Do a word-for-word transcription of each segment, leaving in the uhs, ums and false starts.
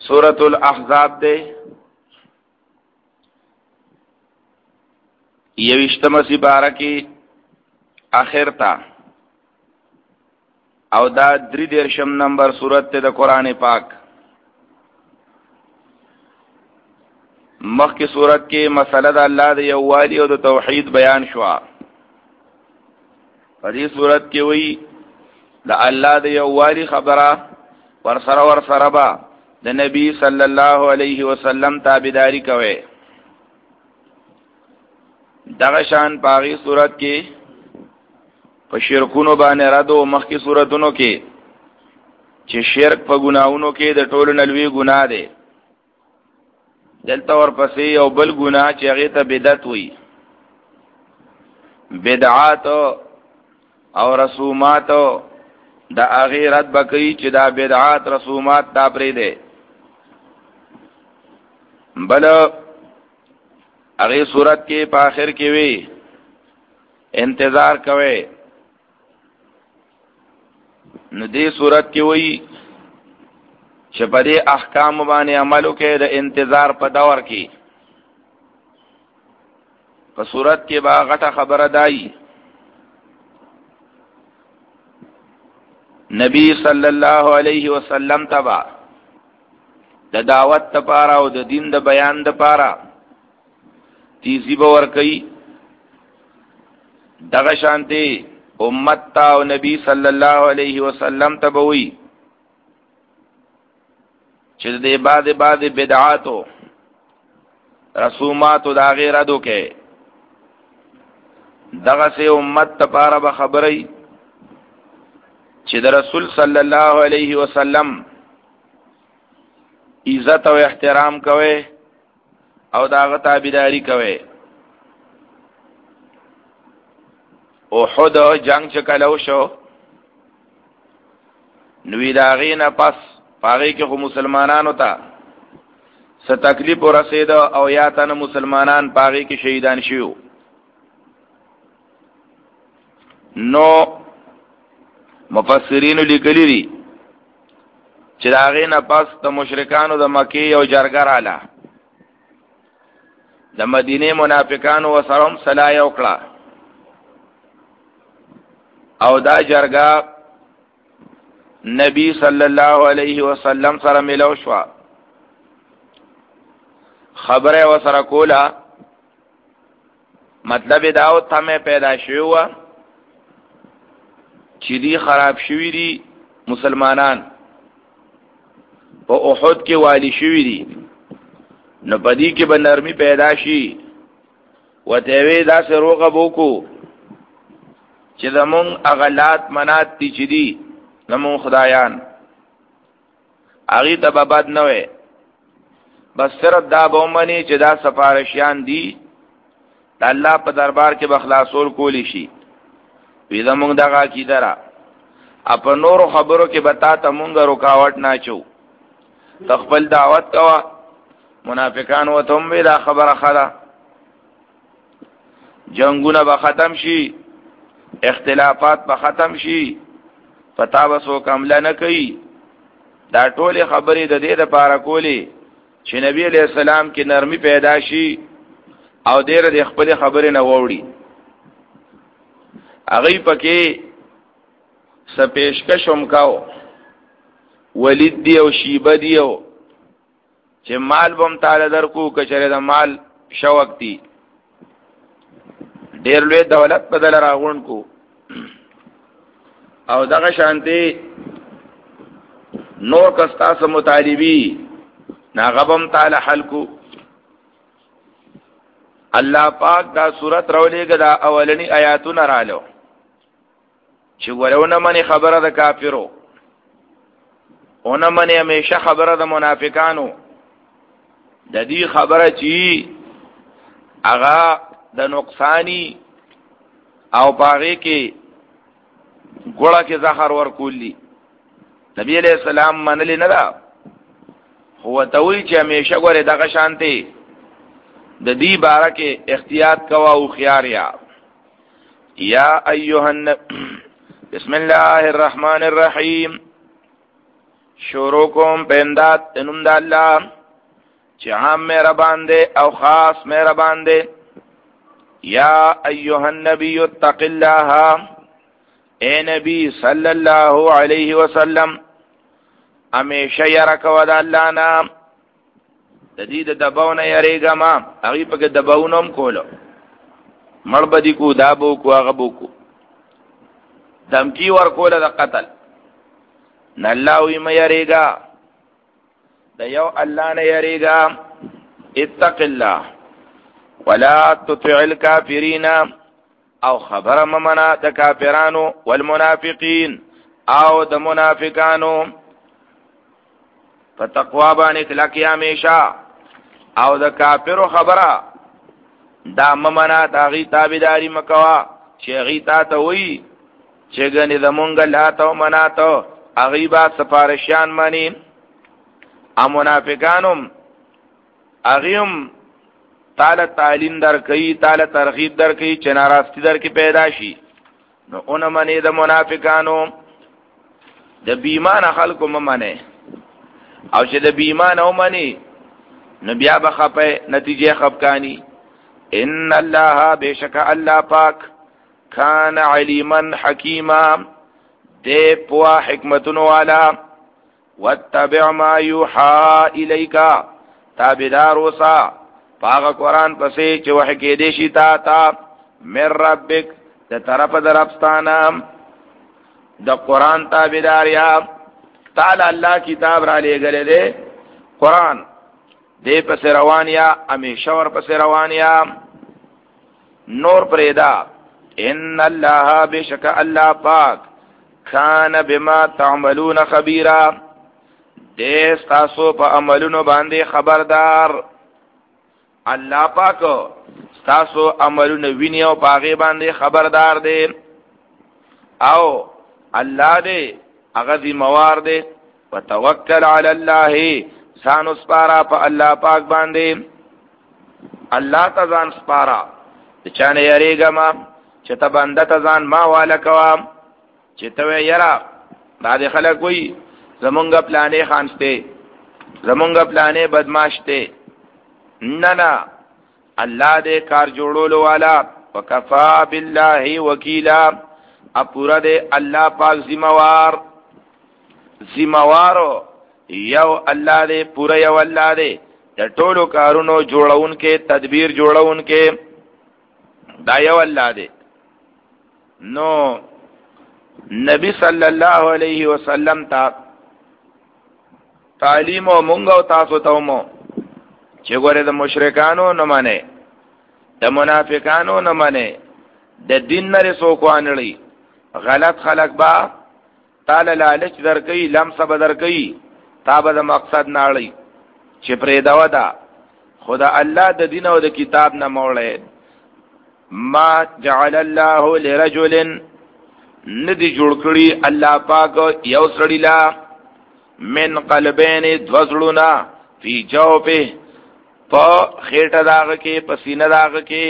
سورۃ الاحزاب دے یوشتم سپارہ کی آخر تا او دا دری دیرشم نمبر سورت تے دا قرآن پاک. مخ کی سورت کی مسئلہ دا اللہ دا یوالی او دا توحید بیان شوا. پدی سورت کی وی دا اللہ دا یوالی خبرہ ورسر ورسر با دا نبی صلی اللہ علیہ وسلم تابداری کوئے. دغشان پاغی صورت کی پا شرکونو بانے ردو مخ کی صورتونو کی چه شرک پا گناہونو کی دا طول نلوی گناہ دے. دلتا ورپسی او بل گناہ چه غیتا بدعت ہوئی، بدعات او رسومات دا اغی رد بکی چه دا بدعات رسومات دا پری دے. بل اغی صورت کے پاخر کی وی انتظار کوئے. ندی صورت کی وی چپدی احکام بانے عملو کے دا انتظار پا دور کی. پا صورت کی با غٹا خبر دائی نبی صلی اللہ علیہ وسلم تبا دا دعوت تا پارا و دا دین دا بیان دا پارا تیزی باور کئی. دغشانتی امت تا و نبی صلی اللہ علیہ وسلم تبوی چیز دے بعد بعد بدعاتو رسوماتو دا غیردو کے دغا سے امت تپارا بخبری چیز رسول صلی اللہ علیہ وسلم عزت و احترام کوئے او داغا تابداری کوئے. احد جنگ چکلو شو نوی داغین پس پاگئی که خو مسلمانانو تا س تکلیف و رسید او یا تن مسلمانان پاگئی که شهیدان شیو. نو مفسرینو لکلی دی چه داغین پس دا مشرکانو دا مکی او جرگر آلا دا مدینه منافقانو و سرم صلاح اکلا او دا جرگا نبی صلی اللہ علیہ وسلم سره ملو شوا. خبره و سره کولا مطلب داو تمه پیدا شوی چی دی خراب شوی دی مسلمانان په احد کې والی شوی دی. نو پدی کې به نرمی پیدا شي و تیوی دا سے روغه بوکو چې زمون اغلات منات تی چی دی زمون خدایان اغی تا بباد نوے بس صرف دا بومنی چی دا سفارشیان دی دا اللہ پا دربار کے بخلاصول کولی شی وی زمون دغا کی درا اپا نور خبرو کے بتا تا مونگا رکاوٹ ناچو تقبل دعوت کوا منافقان و تنبی دا خبر خدا جنگونا با ختم شی اختلافات با ختم شی پتا بسو کملا نکئی. دا ټول خبرې د دې د پاره کولی چې نبی علیہ السلام کې نرمی پیدا شي او ډېر د خپل خبرې نه ووري. هغه پکې سپېشکش هم کاو ولید دی او شیبه دی او چې مال بم تعالی درکو کچره د مال شوق دی ډېر لوی دولت بدل راغون کو او دغه شانتی نور کستا سم مطالبی ناغبم تعالی حل کو. اللہ پاک دا صورت رولے گا دا اولنی آیاتو نرالو چی ولونا منی خبر دا کافرو اونا منی ہمیشہ خبر دا منافقانو دا دی خبر چی اغا دا نقصانی او پاغی کی گوڑا کی زخر ورکول لی. نبی علیہ السلام منلی ندا هو توی چې همیشه ګوره دغه شانتی د دې باره کې احتیاط کوا او خيار یا یا ایها بسم الله الرحمن الرحیم شروع کوم په امداد انم د الله چې عام مهربان دی او خاص مهربان دی. یا ایها النبی اتق الله، اے نبی صلی الله علیه وسلم همیشه یره کوه د الله نه، د دې د دباو نه یریږه ما. هغې پکې دباونه هم کولو، مړ به دي کو، دا به وکړو، هغه به وکړو، دمکي ورکوله د قتل نه. الله وی مه یریږه، د یو الله نه یریږه. اتق الله ولا تطع الكافرین، او خبره ممنه د کافرانو، والمنافقین او د منافقانو. په تقوا باندې کلکې همیشه، او د کافرو خبره دا ممنه، د هغې تابعداري مه کوه چې هغې تا ته وایي چې ګنې زمونږ لات او منات هغې به سفارشیان مني. او منافقان هم هغې هم تاله تعلیم در کوي، تاله ترغیب در کوي چې ناراستی در کې پیدا شي، نو اونه منې د منافقانو. د بیمانه خلکو مه منې، او چې د بیمانه ومنې نو بیا به خپه، نتیجه خفګانی. ان الله بشک الله پاک کان علیما حکیما، دے پوا حکمتونو والا. واتبع ما یوحا الیکا، تابدار وسا پاغ قرآن پسې چې وحی کې دې شي تا تا من ربک، د طرف درپستانا. د قرآن تابدار یا تعالی الله کتاب را لېږلی دی قرآن، دې پسې روان یا همیشه ور پسې روان یا نور پرېدا. ان الله بشک الله پاک کان بما تعملون خبیرا، دې ستاسو په عملونو باندې خبردار. الله پاک ستاسو عملونه ویني او پاغه باندې خبردار دی. او الله دې هغه ذمہوار دی. وتوکل علی الله، ځان سپارا په الله پاک باندې. الله ته ځان سپارا، چانه یریګه ما چې ته بنده ته ځان ما والا کوم، چې ته یرا بعد خلک وي زمونږ پلانې خانسته، زمونږ پلانې بدماشته. نه نه، الله دې کار جوړولو والا. وکفا بالله وکیلا، اپورا دې الله پاک ذمہوار. ذمہوارو یو الله دې، پورا یو الله دې، د ټولو کارونو جوړون کې، تدبیر جوړون کې دا یو الله دې. نو نبی صلی الله علیه وسلم تا تعلیم او مونږ او تاسو ته مو چې ګوره د مشرکانو نه منه، د منافقانو نه منه، د دین نه څوک وانړي. غلط خلق با تعالی لالچ درکې، لمس بدر کوي، تا به د مقصد ناړي چې پرې دا ودا خدا الله د دین او د کتاب نه موړې. ما جعل الله لرجل، ندی جوړ کړی الله پاک یو سړی لا، من قلبین دوزړونا، فی جوفه، په خېټه داغه کې، په سینه داغه کې.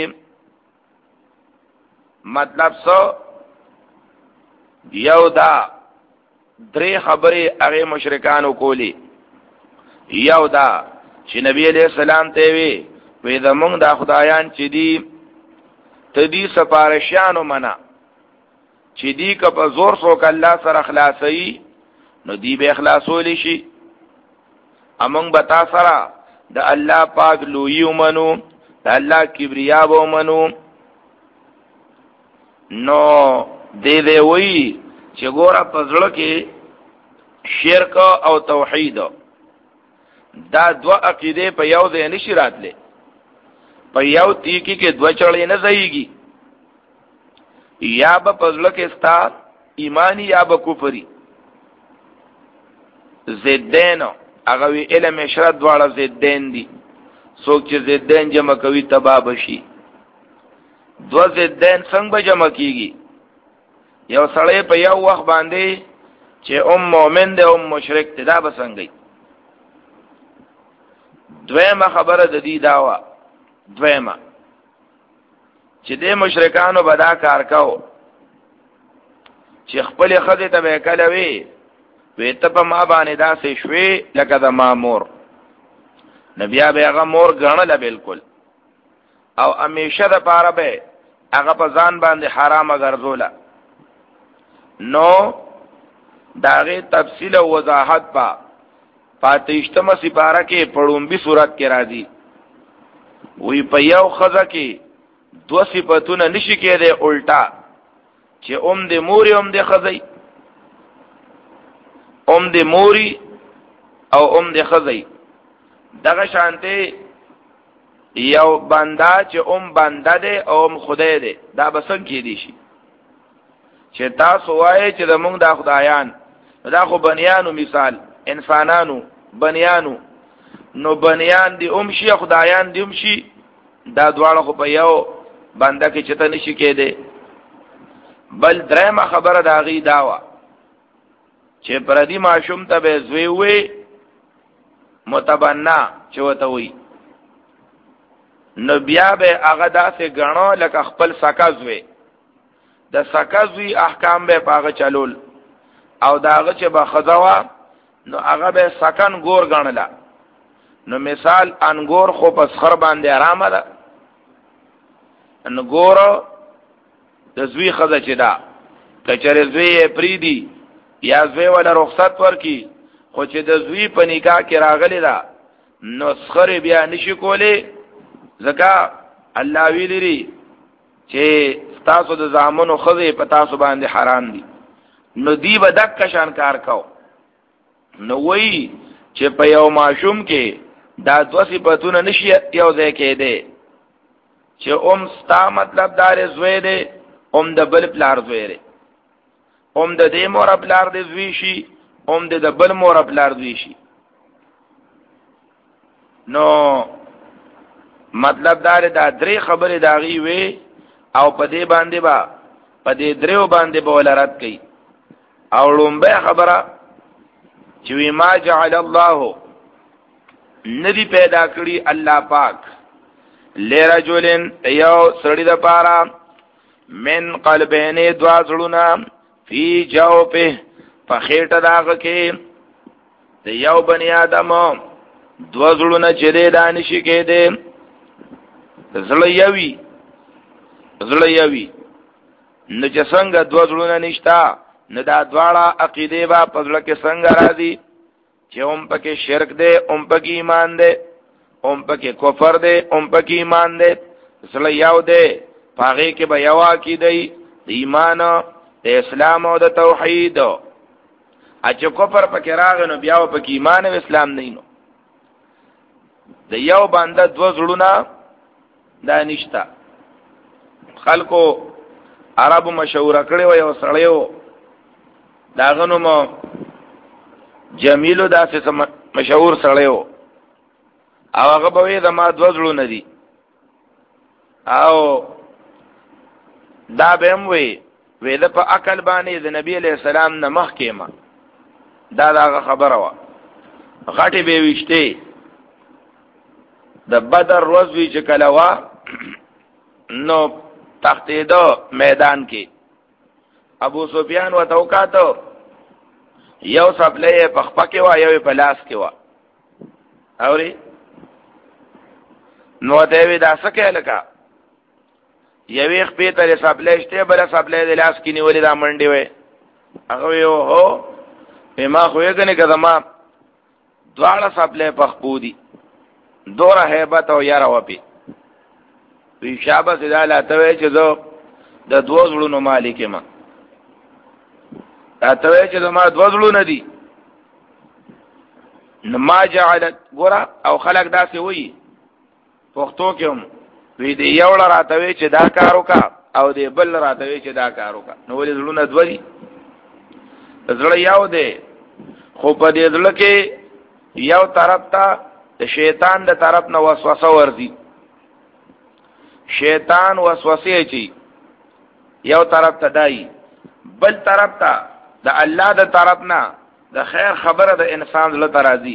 مطلب سو یو دا درې خبرې هغه مشرکانو کولی. یو دا چې نبی علیہ السلام ته وی وی زمونږ دا خدایان چې دی تدی سپارشیانو منا، چې دی که په زور څوک الله سره خلاصوي نو دی به اخلاصولی شي. امونږ به تا سره د الله پاک لویی ومنو، د الله کبریا به ومنو. نو دې دې وی چې ګوره په زړه کې شرک او توحید دا دو عقیده په یو ځای نشي راتلی. په یو تیکی کې دو چړې نه ځایږي، یا به په زړه کې ستا ایمانی یا به کفری. ضدین هغه وی علم اشرت دواړه ضدین دي، څوک چې ضدین جمع کوي تباه بشي. دو ضدین څنګه به جمع کیږي؟ یو سړی په یو وخت باندې چې ام مؤمن دی ام مشرک دی، دا به څنګه؟ دویمه خبره د دې داوا، دویمه چې د مشرکانو بدا کار کاو چې خپل خزه ته به کله وی وی ته په ما باندې داسې شوې لکه د ما مور. نو بیا به هغه مور ګڼله بالکل، او همیشه د پاره به هغه په ځان باندې حرامه ګرځوله. نو د هغې تفصیل او وضاحت په پاتېشتمه سپاره کې په ړومبي صورت کې راځي. وی په یو ښځه کې دو صفتونه نشي کېدی الټا، چې ام د موري ام د ښځی، ام د موري او ام د ښځی. دغه شانته یو بنده چې ام بنده ده او ام خدای ده، دا به څنګه کېدی شي چې تاسو وایئ چې زمونږ دا خدایان، دا خو بنیانو مثال انسانانو بنیانو، نو بنیان دی ام شي خدایان دی ام شي، دا دواړه خو په یو بنده کې چته نشي کېده. بل درېمه خبره د هغې دا وه چې پردي ماشوم ته به زوی وی متبنا چې ورته وي، نو بیا به هغه داسې ګڼو لکه خپل سکه زوی. د سکه زوی احکام به په هغه چلول، او د هغه چې به ښځه وه نو هغه به سکن ګور ګڼله. نو مثال انګور خو په سخر باندې آرامه ده، انګور د زوی ښځه چې ده که چېرې زوی یې پرېږدي یا زوی وله رخصت ورکړي، خو چې د زوی په نکاح کې راغلی ده نو سخر بیا نشي کولی، ځکه الله ویلي دي چې ستاسو د زامنو ښځې په تاسو باندې حرام دي. نو دی به دقه شان کار کو. نو وایي چې په یو ماشوم کې دا دوه صفتونه نشي یو ځای کېدی، چې ام ستا مطلب دار زوی دی، ام د بل پلار زوی دی، ام د دې مور پلار دی زوی شي، ام د بل مور پلار زوی شي. نو مطلب دار دا درې خبرې د هغې وې، او په دې باندې به په دې دریو باندې به وله رد کوي. او لومبۍ خبره چې وی ما جعل الله ندی پیدا کړی الله پاک لرجلن یو سړی د پاره من قلبین دوا زړونه فی جوفه په خېټه داغه کې د یو بنی آدم دوا زړونه چې دې دانشي کې دې زړه یوي زړه یوي نو چې څنګه دوا زړونه نشتا، نو دا دواړه عقیده با پزړه کې څنګه راځي چې هم پکې شرک دی، هم پکې ایمان دی، هم پکې کفر دی، هم پکې ایمان دی. زړه یو دی، هغې کې به یو عقیده د ایمان، د اسلام او د توحید. چې کفر پکې راغی نو بیا پکې ایمان او اسلام نه. نو د یو بنده دوه زړونه دا نشته. خلکو عربو مشوره کړې و، یو سړی و داغه نوم جمیلو، داسې مشهور سړی و، او هغه به وایي زما دوه زړونه دي، او دا به هم وایي وی ده په عقل باندې د نبی علیہ السلام نه مخکې ما، دا د هغه خبره وه. غټې به یې ویشتې د بدر ورځ وي چې کله وه نو تختېده میدان کې. ابو سفیان ورته وکاته، یو څپلی یې په خپه کې وه، یو یې په لاس کې وه. اورې نو ورته یې وی دا څه کوې لکه یوې خپې ته یې څپلی شتې، بله څپلی د لاس کې نیولې دا منډې وی. هغه وی هو وی ما خو یې ګنې که زما دواړه څپلی په خپو دي، دومره هیبت او یاره وه پې. وی شابه چې دا لاته وی چې زه د دوه زړونو مالک یم، راته وی چې زما دوه زړونه دي. نو ما جعلت ګوره، او خلک داسې وایي پښتو کې هم وی دی یو له راته وی چې دا کار وکړه، او دی بل راته وی چې دا کار وکړه. نو ولې زړونه دوه دي؟ زړه یو دی، خو په دې زړه کې یو طرف ته د شیطان د طرف نه وسوسه ورځي. شیطان وسوسه اچي یو طرف ته دای، بل طرف ته د الله د طرف نه د خیر خبره د انسان زړه ته راځي.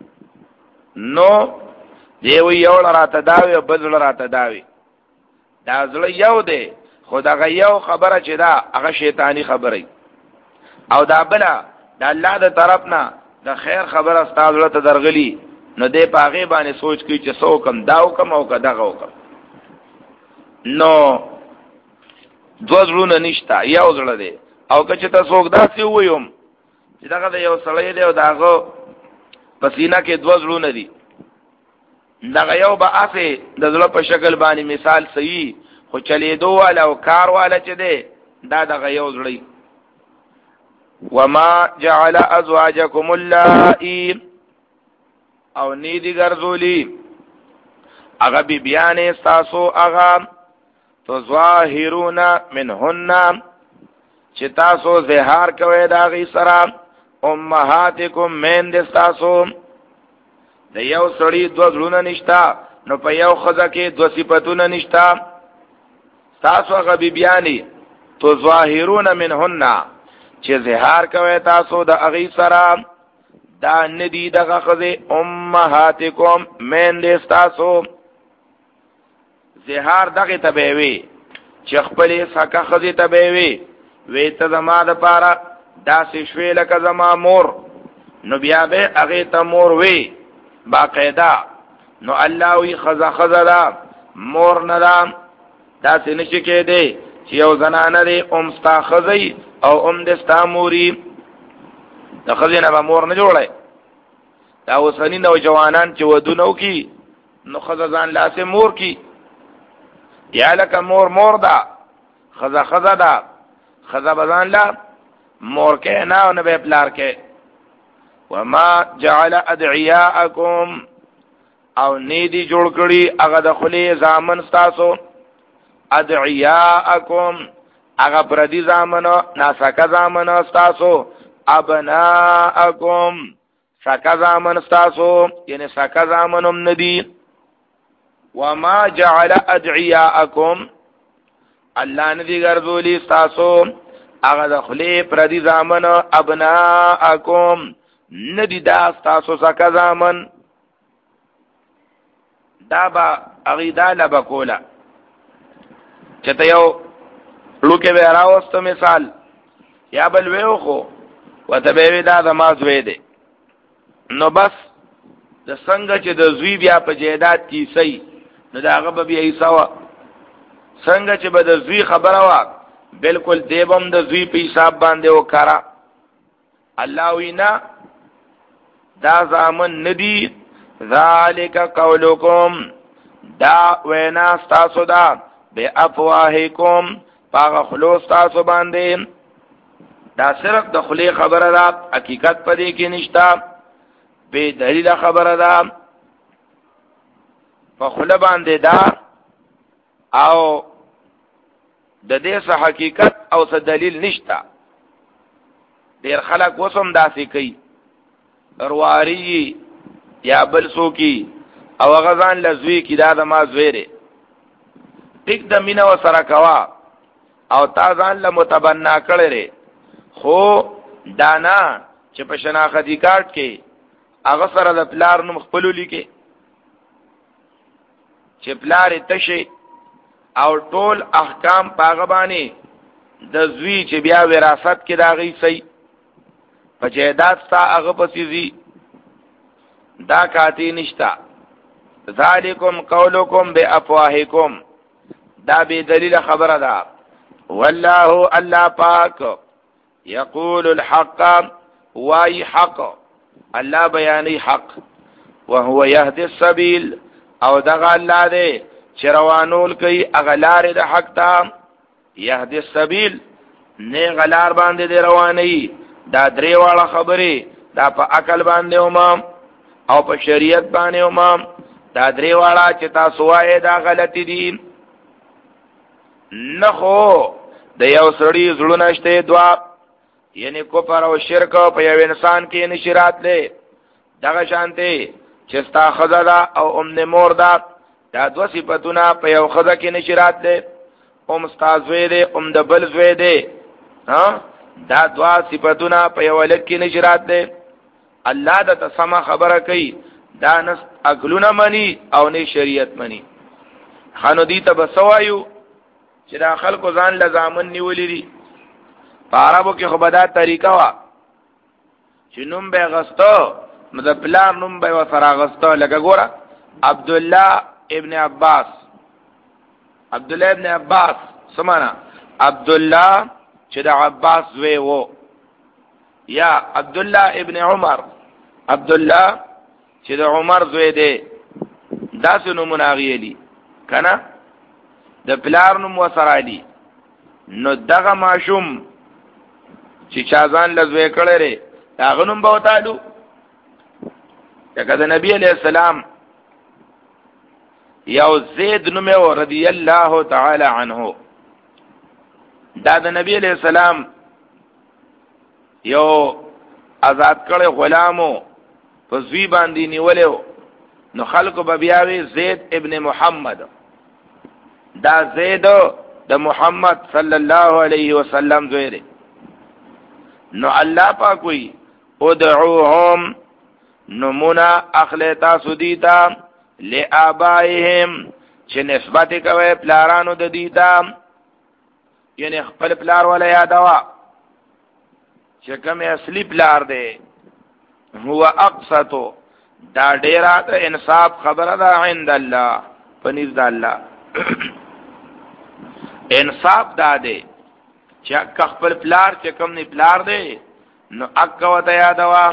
نو دی وی یو راته داوي، بل راته داوي. دا زړه یو دی، خو دغه یو خبره چې دا هغه شیطانی خبره، او دا بله د الله د طرف نه د خیر خبر استاد له درغلی نو دې پاغه باندې سوچ کوي چې سو کم داو کم او کداغه وکم نو دوزړونه نشتا یو زړه دی او که چې تاسو داسې ویم چې دغه د یو سړی دی او داغه پسینه کې دوزړونه دي دغه یو به اسه د زړه په شکل باندې مثال صحیح خو چلی دو والا او کار والا چې دی دا دغه یو زړی وما جعل ازواجكم اللائي او نیدی ګرځولی هغه بی بیان استاسو هغه تو ظاهرون منهن چې تاسو زهار کوي دا غي سره امهاتکم من دستاسو د یو سړی دو زړونه نشتا نو په یو خزه کې دو صفاتونه نشتا تاسو هغه بی بیانی تو ظاهرون منهن چې زهار کوي تاسو د اغي سره دا ندی دغه خزه امهاتکم من دستاسو زهار دغه تبوي چې خپل سکه خزه تبوي وې ته زما د پاره داسې شوي لکه زما مور نو بیا به هغه ته مور وی باقاعده نو الله وی خزه خزه دا مور نه دا داسې نشي کېده چې یو زنانه دې ام ستا خزه او ام دې ستا موري د خزه نه مور نه جوړه دا وسنی نو جوانان چې ودونو کی نو خزه ځان لاسه مور کی یا لکه مور مور دا خزه خزه دا خزه بزان لا مور کې نه او نه به پلار کې وما جعل ادعياءكم او نیدی جوړ کړي هغه د خلی زامن تاسو ادعياءكم هغه پردي زامن ناسکه زامن تاسو ابناءكم سکه زامن تاسو یعنی سکه زامنم ندی وما جعل ادعياءكم الله ندی ګرځولي تاسو هغه د خلی پردي زامن ابناءكم ندی دا تاسو سکه زامن دا با اغیدا لبا کولا چته یو لوکه به راوستو مثال یا بل ویو خو وتبه دا د ما زوی دی نو بس د څنګه چې د زوی بیا په جیدات کې سي نو دا هغه به بیا ایساوا څنګه چې به د زوی خبره وا بالکل دیبم د زوی په حساب باندې وکړه الله وینا دا زامن ندی ذالک قولکم دا وینا ستاسو دا بے افواهکم پاغ خلوص تاسو باندې دا صرف د خلی خبره دا حقیقت پدې کې نشتا بے دلیل خبره دا په خله باندې دا او د دې څه حقیقت او څه دلیل نشتا ډیر خلک وسم داسې کوي ارواری یا بل سوکی او غزان لزوی کی دا د ما زویره ټیک د مینا و سره کوا او تا ځان له متبنا کړي خو دانا چې په شناختی کارت کې هغه سره د پلار نوم خپل لیکي چې پلار تشه او ټول احکام پاغه باندې د زوی چې بیا وراثت کې داغي سي په جیدات ستا هغه پسیزي دا کاتی نشتا ذالکم قولکم بے افواهکم دا بے دلیل خبر دا والله الله پاک یقول الحق وای حق الله بیانی حق وهو يهدي السبيل او دغه الله دې چروانول کوي اغلار د حق تا يهدي السبيل نه غلار باندې دی رواني دا درې واړه خبرې دا په عقل باندې ومام او په شریعت باندې ومام دا درې واړه چې تاسو وایې دا غلطي دي نه خو د یو سړی زړونه شته دوا یعنی کفر او شرک په یو انسان کې نشرات لې دغه شانته چې ستا خزدا او ام مور دا دا دو صفاتونه په یو خزه کې نشرات لې ام استاد وې دې ام د بل زوی دې ها دا دوا صفاتونه په یو لک کې نشرات لې الله د تسمه خبره کوي دا نس عقلونه مني او نه شریعت مني خانو دي ته بسوایو چې دا خلکو ځان لزامن نیولې دي په عربو کې خو بدا طریقه وا چې نوم به غستو نو د پلار نوم به وسره غستو. لکه ګوره عبد الله ابن عباس، عبد الله ابن عباس سمانا عبد الله چې د عباس زوی وو، یا عبد الله ابن عمر، عبد الله چې د عمر زوی دی. دا څه نومونه غیلی کنه د پلار نوم وسره دی. نو دغه ماشوم چې چازان لزوی کړی ری داغه نوم به وتالو. لکه د نبی علیہ السلام یو زید نومه و رضی الله تعالی عنه. دا د نبی علیہ السلام یو آزاد کړی غلامو په زوی باندې نیولیو. نو خلقو به بیاوی زید ابن محمد، دا زید د محمد صلی الله علیه وسلم زوی دی. نو الله پاک وی ادعوهم نمونا اخلیتا سدیتا لآبائهم چې نسبت کوي پلارانو د دیتا، یعنی خپل پلار ولا یادوا چې کوم اصلي پلار دی. هو اقسطو دا ډیره د انصاف خبره ده عند الله پنځ د الله. انصاف دا دی چې خپل پلار چې کوم نه پلار دی نو اک وته یادوا.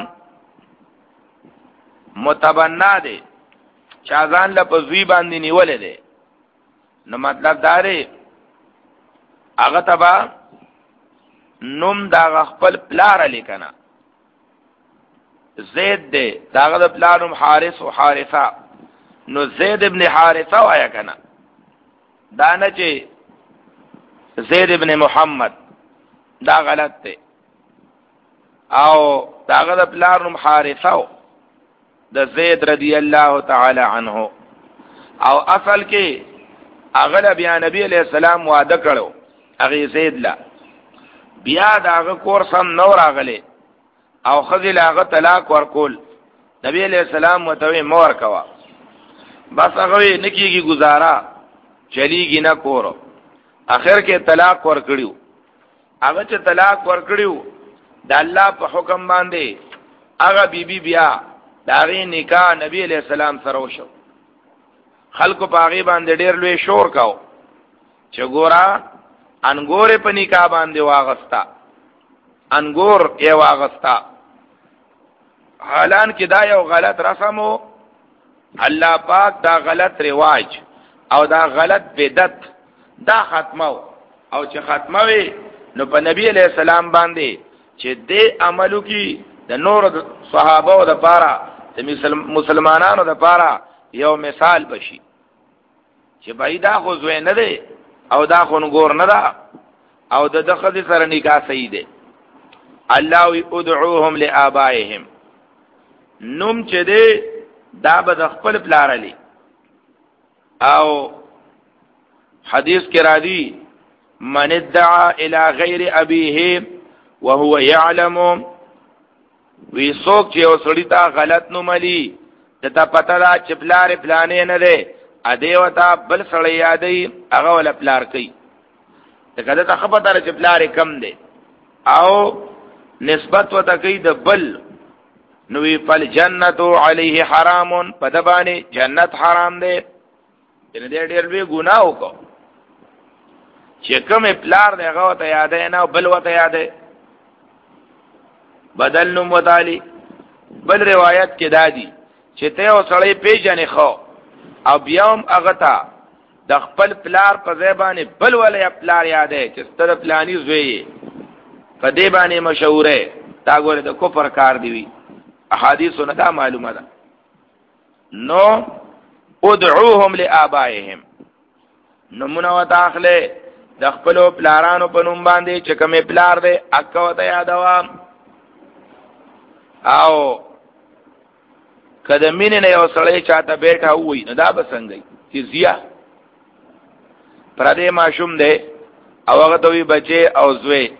متبنا دی چا ځان له پزوی باندې نیولې دی، نو مطلب دا دی هغه تبا نوم دا خپل پلار لیکنه. زید دی داغه د پلار نوم حارث او حارثه، نو زید ابن حارثه وایا کنه. دا نه چې زید ابن محمد، دا غلط دی. او داغه د پلار نوم حارثه د زید رضی الله تعالی عنه. او اصل کې هغه بیا نبی علیہ السلام وعده کړو هغه زید لا، بیا داغه کور سم نو راغله او خذل هغه طلاق ورکول. نبی علیہ السلام وتوی مور کوا، بس هغه نکیږي گزارا چلیږي نه کور. اخر کې طلاق ورکړیو. هغه چې طلاق ورکړیو د الله په حکم باندې هغه بیبي بیا داغه نکاح نبی علیہ السلام سره وشو. خلکو پاغي باندې ډېر لوی شور کاو چې ګورا انګور په نکاح باندې واغستا، انګور یې واغستا. حالان کې دا یو غلط رسمو، الله پاک دا غلط رواج او دا غلط بدعت دا ختمو. او چې ختموي نو په نبی علیہ السلام باندې چې دې عملو کې د نور صحابه او د پاره د مسلمانانو د پاره یو مثال بشي چې بای دا خو زوی نه دی او دا خو نګور نه ده او د دخل سره نکاح صحیح دی. الله وی ادعوهم لآبائهم، نوم چې دی دا به د خپل پلار علی. او حدیث کې راځي من ادعا الى غیر ابيه وهو يعلم، وی څوک چې وسړی تا غلط نوم علی ته پته دا چې پلار پلانې نه دی ا دیوتا بل سړی یادې هغه ول پلار کوي. ته کله ته خبردار چې پلار کم دی او نسبت وته کوي د بل، نو وی فل جنت علیه حرام، پدبانی جنت حرام دی. دې دې ډېر لوی ګناه وکړو چې کوم پلار دی هغه ته یادې نه بل وته یادې بدل نوم وتالی. بل روایت کې دادی چې ته او سړی پیژنې خو او بیاوم هغه ته د خپل پلار په ځای باندې بل ولې پلار یادې چې ستر پلانی زوی په دې باندې مشهوره، تا ګوره د کفر کار دی وی. احادیث نه دا معلومه ده. نو ادعوهم لآبائهم، نمونه وتاخله د خپل پلارانو په نوم باندې چې کومه پلار دی اکو ته یادوا. او کله مینه نه یو سړی چاته بیٹھا وای نو دا بسنګي چې زیه پر دې ماشوم دی او هغه دوی بچي او زوی.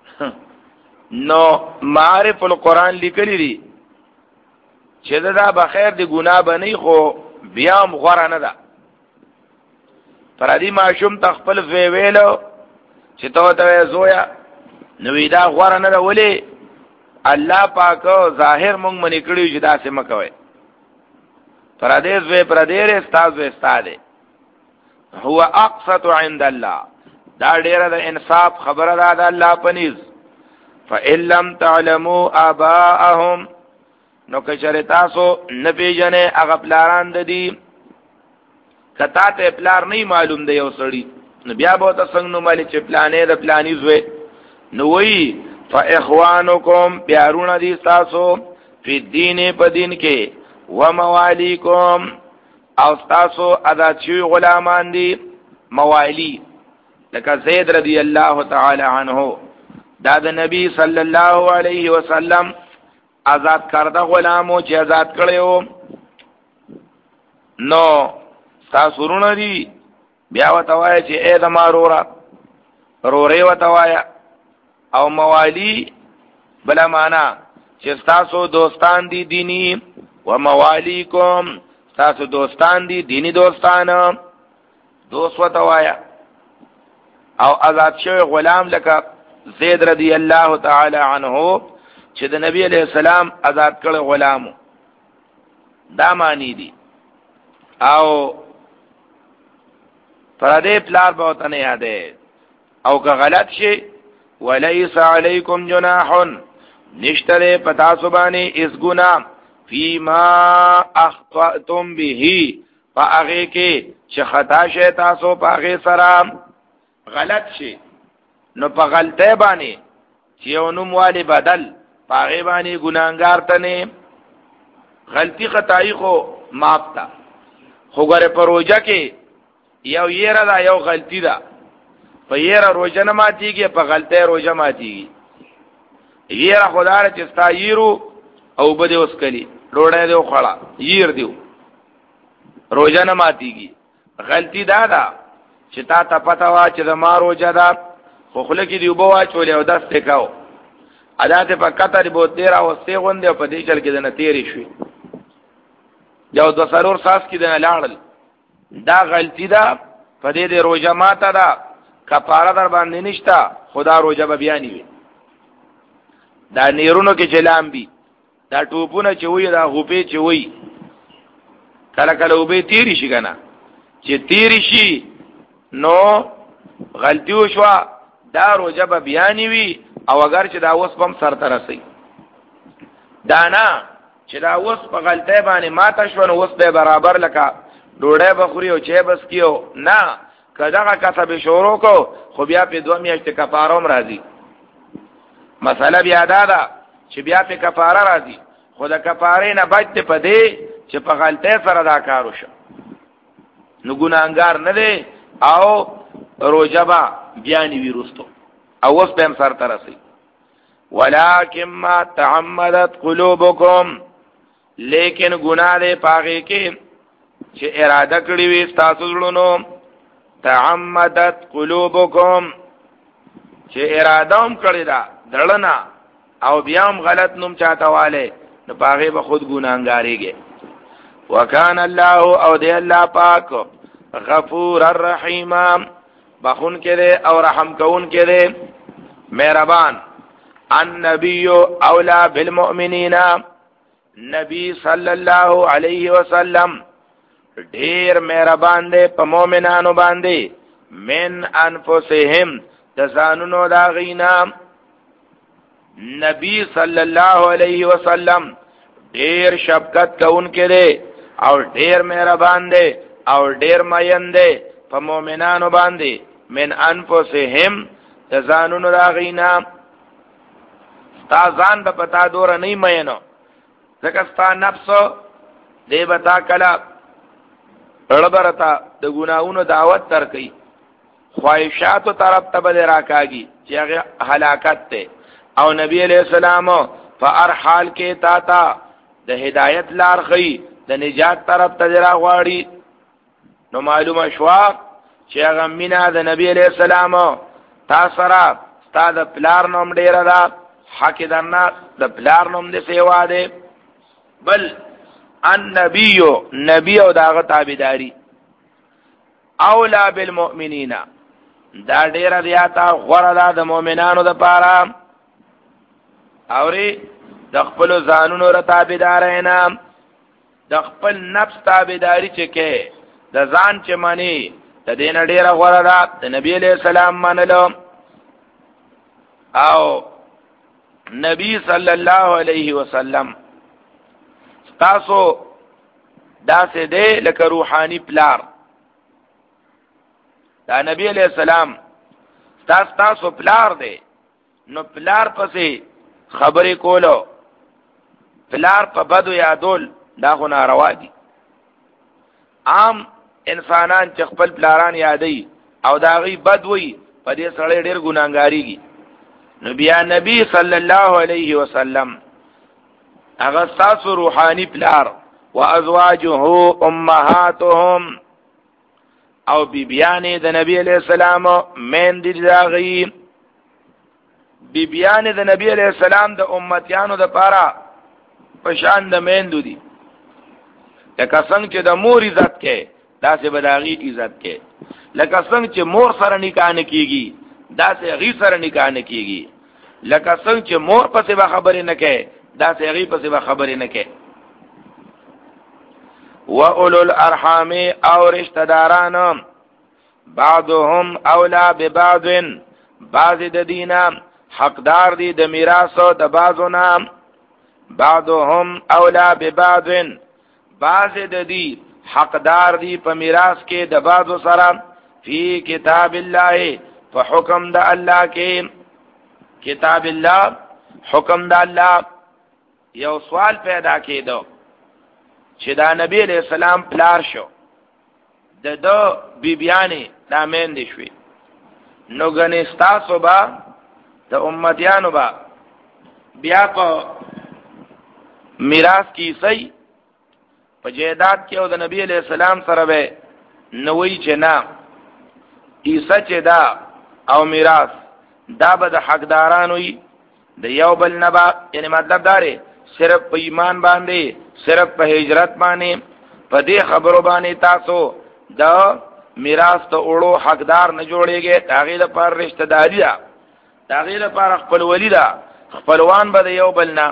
نو معارف القرآن لیکلی دی چې دا بخیر دی ګناه بنئ خو بیا مغره نه ده. پر دې ماشوم تخپل زوی ویلو چې ته ته زویا نو دا غوړه نه ده، ولی الله پاک ظاهر مونږ منې کړیو چې داسې مکوي پردیس وې پردیره استاد وې استاد هو اقسط عند الله دا ډیره د انصاف خبره ده د الله پنيز فإن لم تعلموا آباءهم نو کچره تاسو نه پیژنې هغه پلاران د دي کتا ته پلار نه معلوم دی یو سړی نو بیا به تاسو څنګه نو مالي چې پلانې د پلانې زوی نو وی فاخوانکم پیارون دي تاسو په دین په دین کې و موالیکم او تاسو ادا چې غلامان دي موالی لکه زید رضی الله تعالی عنہ دا د نبی صلی الله علیه وسلم آزاد کرده غلامو چې آزاد کړو نو تاسو ورونه دي بیا وتوای چې اې د مارورا رورې وتوای او موالی بلا معنا چې تاسو دوستان دي دینی و موالیکم تاسو دوستان دي دینی دوستان دوست وتوای او آزاد شوی غلام لکه زید رضی الله تعالی عنہ چې د نبی علیہ السلام آزاد کړ غلامو دا معنی دي او پردې پلار به وطن یاده او که غلط شي وليس علیکم جناح نشتره پتا سبانی اس گناہ فیما اخطأتم به فاغه کې چې خطا شي تاسو پاغه سره غلط شي نو په غلطه باندې چې ونوم والی بدل پاغه باندې ګناګار ته نه غلطی خدای خو معاف تا خو ګره پروژه کې یو یره دا یو غلطی ده په یره روزه نه ماتيږي په غلطه روزه ماتيږي یره خدای چې استایرو او بده اوس کلی روړې دیو خړه ییر دیو روزه نه ماتيږي غلطی دا ده چې تا ته پتا وا چې د ما روزه ده خو خله کې دیو بوا چولې او دسته کاو عادت په کتر بو تیرا او سی غوندې په دې چل کې د نتیری شوي یو د سرور ساس کې د لاړل دا غلطی ده په دې د روزه ماته ده کفاره در باندې نشتا خدا روزه به بیان وي دا نیرونو کې چلام بي دا ټوپونه چې وي دا غوپې چې وي کله کله وبې تیری شي کنه چې تیری شي نو غلطی وشوا دا روزه به بیان وي او اگر چې دا وس پم سر تر رسي دانا چې دا وس په غلطه باندې ماته شو نو وس به برابر لکه ډوړې بخوري او چې بس کیو نه کداغه کسب شروع کو خو بیا په دوه میاشتې کفاره راځي مساله بیا دا ده چې بیا په کفاره راځي خو د کفاره نه بچ په دې چې په غلطه سره دا کار وشو نو ګناګار نه دی او روجبا بیان وی رستو او وس په سر تر رسي ولکن ما تعمدت قلوبکم لیکن گناہ دے پاگے کے چې اراده کړی وي تاسو زړونو تعمدت قلوبکم چې اراده هم کړی دا دړنا او بیا هم غلط نوم چاته والے نو پاگے به خود ګناګاریږي وکان الله او دی الله پاک غفور الرحیم بخون کړي او رحم کون کړي مهربان النبی اولا بالمؤمنین نبی صلی الله علیه وسلم ډیر مهربان دی په مؤمنانو باندې من انفسهم تزانونو دا غینا نبی صلی الله علیه وسلم ډیر شفقت کون کړي او ډیر مهربان دی او ډیر مین دی په مؤمنانو باندې من انفسهم تزانونو دا غینا تا ځان به پتا دور نه مینو ځکه ستا نفس دی بتا کلا ربرتا د ګناہوں دعوت تر کوي خواہشات طرف ته بل راکاږي چې هغه هلاکت ته او نبی علیہ السلام په هر حال کې تا تا د هدایت لار خي د نجات طرف ته راغواړي نو معلومه شوا چې هغه مینا د نبی علیہ السلام تا سره تا د پلار نوم ډیر ده حق درنا د پلار نوم دې سیوا ده بل النبی نبی او داغه تابعداري اولا بالمؤمنین دا ډیر زیاته غوړه ده د مؤمنانو د پاره اوري د خپل ځانونو را تابعدارینا د خپل نفس تابعداري چې کې د ځان چې مانی د دین ډیره غوړه ده د نبی علیہ السلام منلو او نبی صلی الله علیه وسلم تاسو داسې دی لکه روحانی پلار دا نبی علیہ السلام تاسو تاسو پلار دی نو پلار پسې خبرې کولو پلار په بدو یادول دا خو ناروا دي عام انسانان چې خپل پلاران یادي او دا غي بد وي په دې سره ډېر ګناګاریږي نو بیا نبی صلی الله علیه وسلم هغه تاسو روحانی پلار وازواجه امهاتهم او بیبیانې د نبی علیہ السلام مین دي داغي بیبیانې د نبی علیہ السلام د امتیانو د پاره پشان د مین دي لکه څنګه چې د مور عزت کې داسې بداغي عزت کې لکه څنګه چې مور سره نکاح نه کیږي داسې غي سره نکاح نه کیږي لکه څنګه چې مور پسې به خبرې نه کوي داسې غي پسې به خبرې نه کوي وَأُولُو الْأَرْحَامِ او رشتہ داران بعضهم اولا ببعض بعض د دینه حقدار دي د میراث او د بعضو نام بعضهم اولا ببعض بعض د دې حقدار دي په میراث کې د بعضو سره فی کتاب الله په حکم د الله کې کتاب الله حکم د الله یو سوال پیدا کېدو چې دا نبی علیہ السلام پلار شو د دو بیبیانې دا مین دي شوي نو ګنې ستاسو به د امتیانو به بیا په میراث کې صحیح په جیدات کې او د نبی علیہ السلام سره به نوې چې نه عیسی چې دا او میراث دا به د حقدارانو وي د یو بل نه به یعنی مطلب داره صرف په ایمان باندې صرف په هجرت باندې په دې خبرو باندې تاسو د میراث ته وړو حقدار نه جوړيږي تاغې لپاره رشتہ داری ده تاغې لپاره خپل ولی ده خپلوان به د یو بل نه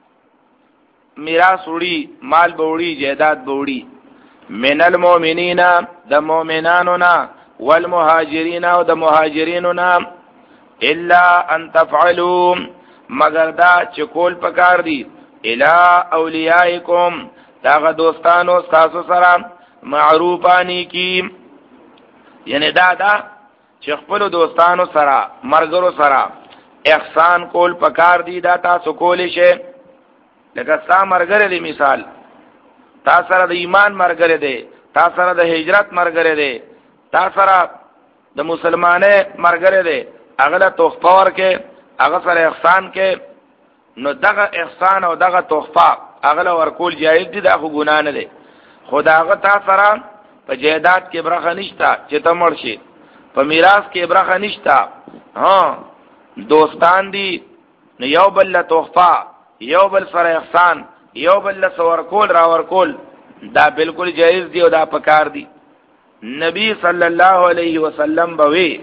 میراث وړي مال به وړي جیدات به وړي من المؤمنین د مؤمنانو نه والمهاجرین او د مهاجرینو نه الا ان تفعلوا مگر دا چې کول پکار دي الی اولیاءکم داغه دوستانو تاسو سره معروفانی کی یعنی دا دا چې خپل دوستانو سره مرګرو سره احسان کول پکار دي دا تاسو کولې شي لکه ستا مرګره دی مثال تا سره د ایمان مرګره دی تا سره د هجرت مرګره دی تا سره د مسلمانې مرګره دی هغه له تحفه ورکې هغه سره احسان کې نو دغه احسان او دغه تحفه هغه له ورکول جایز دي دا خو ګناه نه دی خدا هغه تا سره په جیدات کې برخه نشتا چې ته مړ شي په میراث کې برخه نشتا ها دوستان دي نو یو بل له تحفه یو بل سره احسان یو بل له ورکول را ورکول دا بالکل جایز دی او دا پکار دی نبی صلی الله علیه وسلم بوي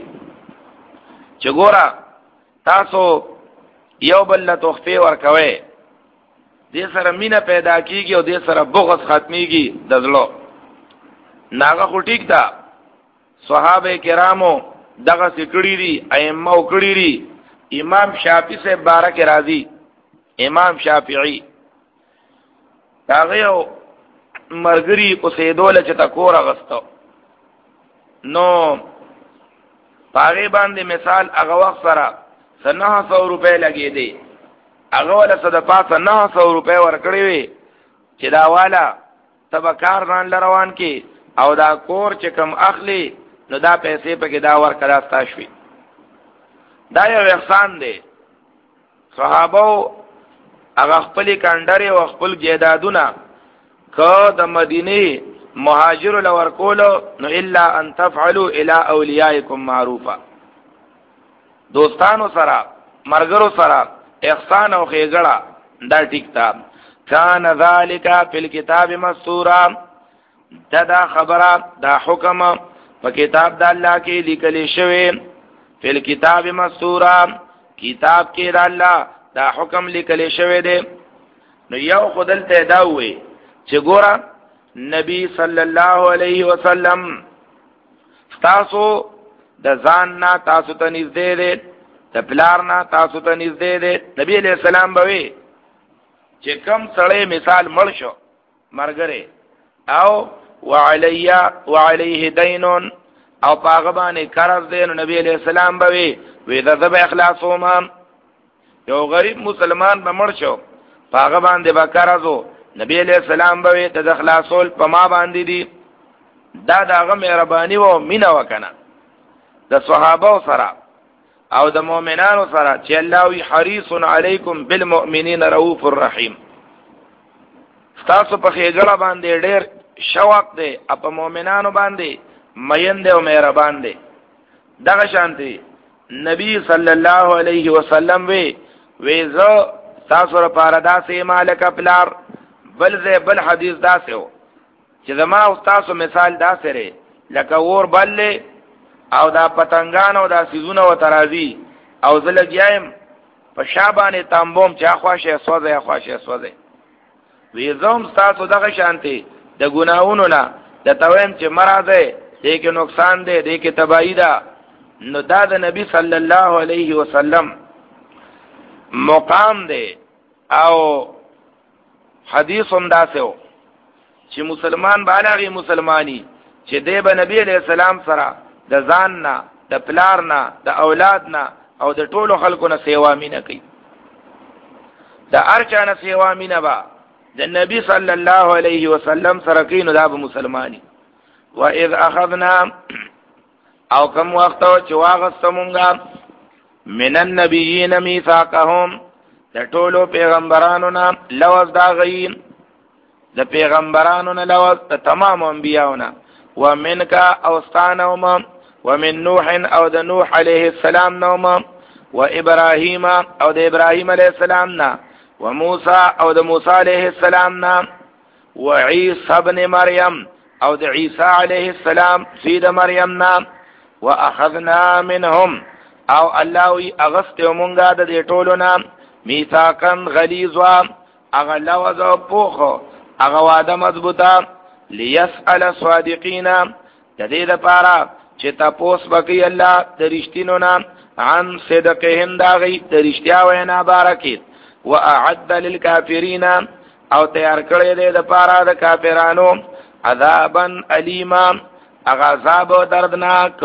چې ګورا تاسو یو بل له تحفه ورکوي دې سره مینا پیدا کیږي او دې سره بغض ختميږي دزلو ناغه خو ټیک ده صحابه کرامو دغه سکړی دي ائمه وکړی دي امام شافعی سے بارک راضی امام شافعی هغه یو مرګری اوسېدول چې تا کور غستو نو پاغه باندې مثال هغه وخت سره سنه سو روپے لګې دي هغه ولا صدقه سنه سو روپے ورکړې وي چې دا والا تبکار ران روان کې او دا کور چې کم اخلي نو دا پیسې پکې دا ورکړه تاسو دا یو احسان دی صحابه هغه خپل کندره او خپل جیدادونه که د مدینه مهاجر لور کولو نو الا ان تفعلوا الى اولیاءکم معروفا دوستانو سره مرګرو سره احسان او خیګړه دا ټیک تا کان ذالک فی الكتاب مسطورا دا, دا خبره دا حکم په کتاب د الله کې لیکل شوی فی الكتاب مسطورا کتاب کې د الله د دا حکم لیکل شوی دی. نو یو خدل ته دا وې چې ګوره نبی صلی الله علیه وسلم تاسو د ځان نه تاسو ته نږدې دی، د پلار نه تاسو ته نږدې دی. نبی علیہ السلام به وی چې کم سړی مثال مړ شو مرګره او وعلیا وعلیه دین او پاغه باندې قرض دی، نو نبی علیہ السلام به وی وی د ذبح اخلاصوما. یو غریب مسلمان به مړ شو پاغه باندې به قرضو، نبی علیہ السلام به وی د اخلاصول په ما باندې دی. دا دغه مهرباني او مینا وکنه د صحابه سره او د مؤمنانو سره چې الله وی حریص علیکم بالمؤمنین رؤوف الرحیم. تاسو په خېګړه باندې ډېر شوق دی، په مؤمنانو باندې مین دی او مهربان دی. دغه شانتي نبی صلی الله علیه وسلم وی وی زو تاسو لپاره داسې مالک پلار بل زه بل حدیث داسې و چې زما او تاسو مثال داسې لري لکه ور بل او دا پتنګان او دا سيزونه و ترازی او زلګیایم په شابانه تامبوم چا خواشه سوځه خواشه سوځه. وی زوم تاسو دغه شانتي د ګناونو نه د تویم چې مرزه دې کې نقصان دی، دې کې تباہی ده. نو دا د نبی صلی الله علیه وسلم مقام دی او حدیث هم داسې و چې مسلمان بالغی مسلمانی چې دی به نبی علیہ السلام سره د ځان نه د پلار نه د اولاد نه او د ټولو خلکو نه سیوا مینه کوي. د ارچا نه سیوا مینه با د نبی صلی الله علیه وسلم سره کوي، نو دا به مسلمانی. و اذ اخذنا او کم وخت چې واغستمونګه من النبیین میثاقهم د ټولو پیغمبرانو نه لوز دا غي د پیغمبرانو نه لوز د تمام انبیاءونه ومنک اوستانهم ومن نوح او د نوح علیه السلام نوم و ابراهیم او د ابراهیم علیه السلام نا و موسی او د موسی علیه السلام نا و عیسی ابن مریم او د عیسی علیه السلام سید مریم نا و اخذنا منهم او الله وی اغست مونږه د دې ټولو نام میثاقن غلیظا اغه لوز او پوخو اغه واده مضبوطه ليسأل صادقین د دې لپاره چې تاسو بکی الله د رښتینو نام عن صدقهم داغي د رښتیا وینا بارکیت و اعد للکافرین او تیار کړی دی د لپاره د کافرانو عذابا الیما اغه عذاب دردناک.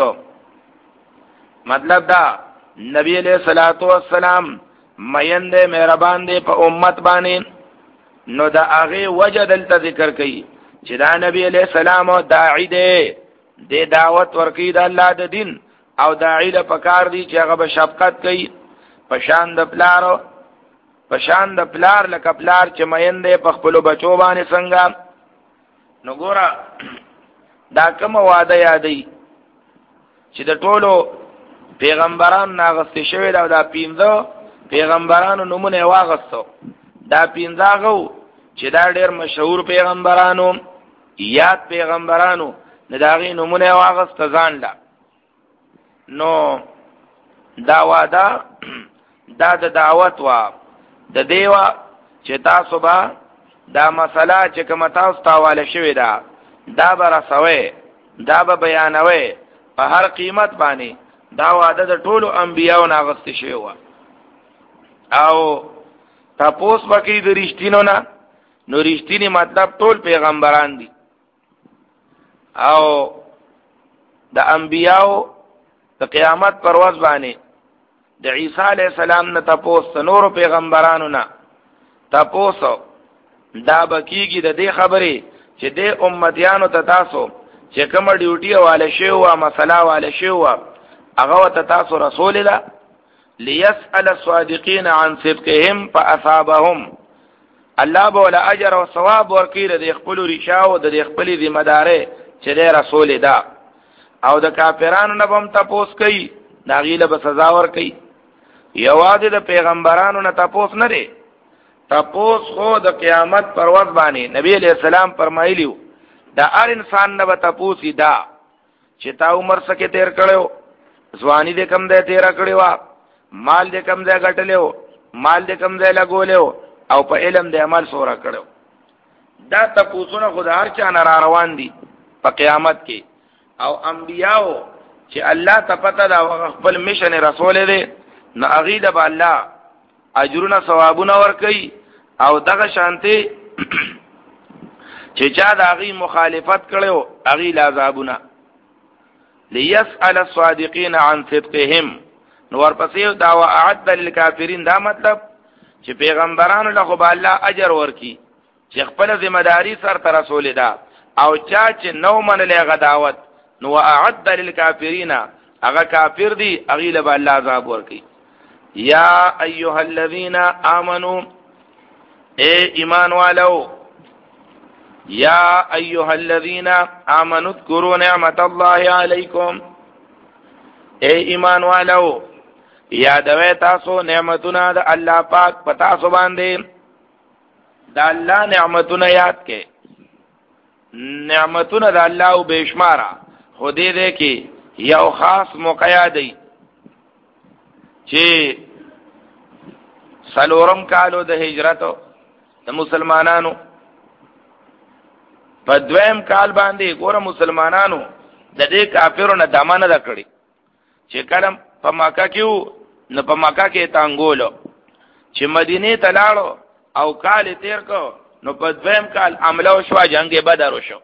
مطلب دا نبی علیہ الصلوۃ والسلام مین دے مهربان دے په امت باندې. نو دا هغه وجه دلته ذکر کړي چې دا نبی علیہ السلام داعی دی، د دعوت ورکی د الله د دین او داعی له پکار دی چې هغه به شفقت کوي پشان د پلارو پشان د پلار لکه پلار چې مین دے په خپل بچو باندې څنګه. نو ګورا دا کوم وعده یادې چې د ټولو پیغمبران ناغسته شوی دا دا پینځه پیغمبرانو نمونه واغستو. دا پینځاغو چې دا ډېر مشهور پیغمبرانو یاد پیغمبرانو نه داغي نمونه واغست ځان لا. نو دا واده دا د دعوت وا د دیوا چې تاسو به دا مسله چې کوم تاسو تاواله شوی دا دا به رسوي، دا به بیانوي په هر قیمت باندې. دا وعده د ټولو انبیانو ناغست شوی و او تاسو بکی د رښتینو نه. نو رښتینی مطلب ټول پیغمبران دي او د انبیانو د قیامت پر ورځ باندې د عیسی علیه السلام نه تاسو نور پیغمبرانو نه تاسو دا بکیږي د دې خبرې چې د امتیانو ته تاسو چې کوم ډیوټي واله شی او مسله واله شی او هغه ته تاسو رسول الله ليسأل الصادقين عن صدقهم فاصابهم. الله بوله اجر او ثواب ورکړي د خپل ریشاو د خپل ذمہ داري چې د رسول ده او د کافرانو نه هم تاسو کوي دا غیله به سزا ورکړي. یواده د پیغمبرانو نه تاسو نه لري تاسو خو د قیامت پر ورځ باندې نبی علیہ السلام فرمایلیو دا هر انسان نه به تاسو دا چې تا عمر سکه تیر کړو ځواني دې کم دې تیر کړو مال دې کم دې غټلو مال دې کم ځای لګولیو او په علم دې عمل سوره کړو. دا تپوسونه خود هر چا نه را روان دي په قیامت کې. او انبیاو چې الله ته پته دا خپل میشن رسول دی نو اغیله به الله اجرونه ثوابونه ورکي. او دغه شانتي چې چا د هغې مخالفت کړو هغې له عذابونه. لیسأل الصادقین عن صدقهم. نو ورپسې دا واعد للکافرین، دا مطلب چې پیغمبرانو له خو به الله اجر ورکي چې خپل ذمہ داری سر ته رسول ده. او چا چې نو منلی هغه دعوت نو واعد للکافرین هغه کافر دي هغې له به الله عذاب ورکي. یا ایها الذین آمنوا، اے ایمان والو، یا ایها الذین آمنوا اذکروا نعمت الله علیکم، اے ایمان والو یادوي تاسو نعمتونه د الله پاک پتا سو باندې. دا الله نعمتونه یاد کې، نعمتونه د الله او بشماره خو دې دې کې یو خاص موقع دی چې سلورم کالو د هجرت د مسلمانانو په دویم کال باندې ګوره مسلمانانو د دې کافرو نه دمه نه کړی چې کلم په مکه کې نو په مکه کې تانګولو چې مدینه ته لاړو او کال تیر کو نو په دویم کال عمله شو، جنگ بدر شو.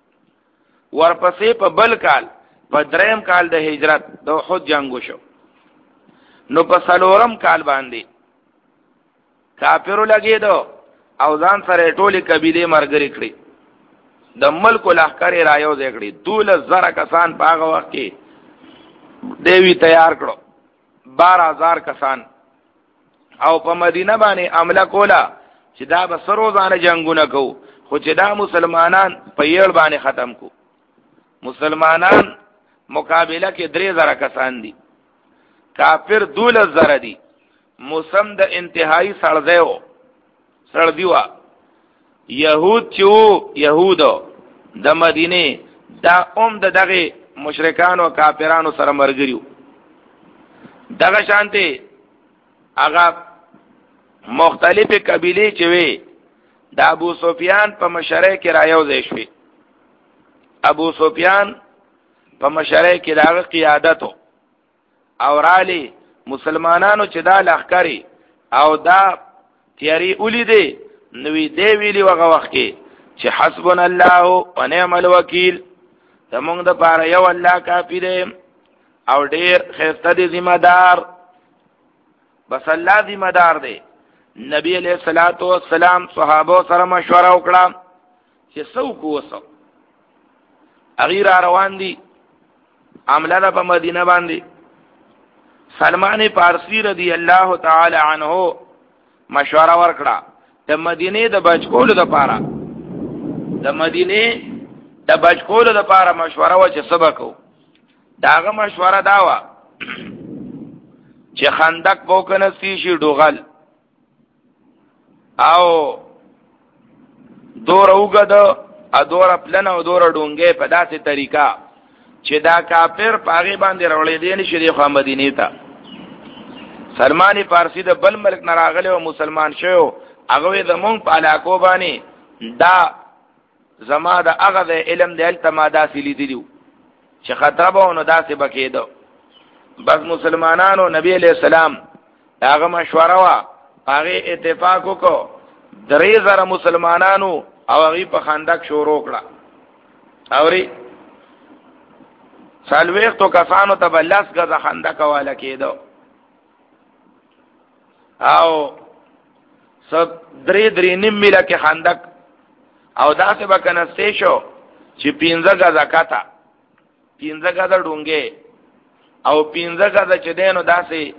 ورپسې په بل کال په دریم کال د هجرت د احد جنگ شو. نو په سلورم کال باندې کافرو لګیدو او ځان سره ټولي قبیله مرګري کړی، د ملک لښکر رايو ځای کړی. دولس زره کسان په هغه وخت کې دیوی تیار کړو، بارہ ہزار کسان. او په مدینه باندې عمله کوله چې دا به سروزانه جنگونه کو، خو چې دا مسلمانان په یړ باندې ختم کو. مسلمانان مقابله کې درې زره کسان دي، کافر دولس زره دي. موسم د انتهایی سړځیو سړدیوا یهود چې وو یهودو د مدینه دا اوم د دغه مشرکانو کافرانو سره مرګریو. دغه شانته هغه مختلفه قبیله چې وي د ابو سفیان په مشره کې رايو ځای شوی. ابو سفیان په مشره کې دغه قیادت او رالی مسلمانانو چې دا لخکری او دا تیاری اولی دی نوی دی ویلی وغه وخت کې چې حسبنا الله و نعم الوکیل، زمونږ د پاره یو الله کافی دی او ډیر خسته دی ذمہ دار. بس الله ذمہ دار دی. نبی علیہ الصلوۃ والسلام صحابه سره مشوره وکړه چې څو کو وسو اغیر روان دي عمله په مدینه باندې. سلمان فارسی رضی الله تعالی عنہ مشوره ورکړه د مدینه د بچکولو د پاره د مدینه د بچکولو د پاره مشوره و چې سبقو. داغه مشوره داوا چې خندق بوکنه سی شي ډوغل او دور اوګد ا دور پلن او دور ډونګې په داسې طریقہ چې دا کافر پاغي باندې رولې دي نشي د مدینه ته. سلمان فارسی د بل ملک نراغله او مسلمان شو، هغه زمون په علاقو باندې دا زما د هغه د علم د التما داسې لیدلو چې خطر به نو داسې بکیدو. بس مسلمانانو نبی علیہ السلام هغه مشوره وا هغه اتفاق وکړو، درې زره مسلمانانو او هغه په خندق شروع کړه. اوري سالويخ تو کسانو ته بلس غزا خندق والا کېدو او سب درې درې نیم میله کې خندق او داسې بکنسته شو چې پینځه غزا کاته پینځه غزا ډونګې او پینځه غزا چې دینو داسې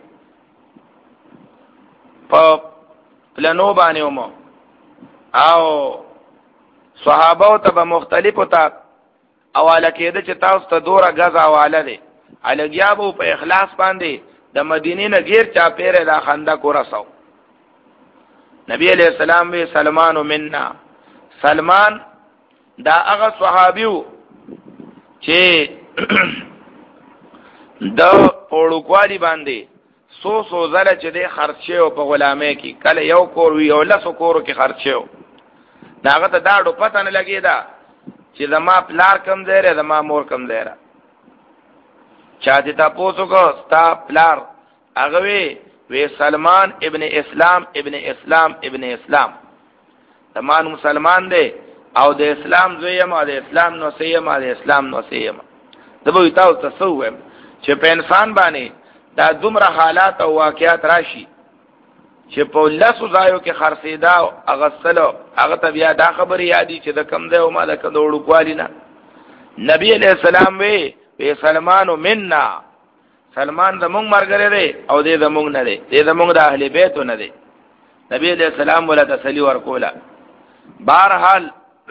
په پلانو باندې ومو او صحابه ته به مختلفو ته اواله کېده چې تاسو ته دوره غزا اواله دي الګیابو په اخلاص باندې د مدینې نه غیر چا پیره دا خندق ورسو. نبی علیہ السلام وی سلمان مننا، سلمان دا هغه صحابیو چې د اورکوالی باندې سو سو زله چې د خرچه او په غلامه کې کله یو کور وی او لاسو کورو کې خرچه داغه ته دا ډو پته نه لګیدا چې زما پلار کم ځای لري زما مور کم ځای لري چا دې تاسو کو ستا پلار هغه وی وی سلمان ابن اسلام ابن اسلام ابن اسلام تمام مسلمان دی او د اسلام زویم او د اسلام نو سیم او د اسلام نو سیم دبو تاسو تاسو چې په انسان باندې دا دومره حالات او واقعات راشي چې په لاسو ځایو کې خرڅیدا او اغسلو هغه ته بیا دا خبر یادی چې د کم دی او ما د کډوړو کوالینا نبی علیہ السلام وی وی سلمانو مننا سلمان زمونږ مرګره دی او دې زمونږ نه دی دې زمونږ د اهل بیت نه دی نبی علیہ السلام ولا تسلی ورکولا بهرحال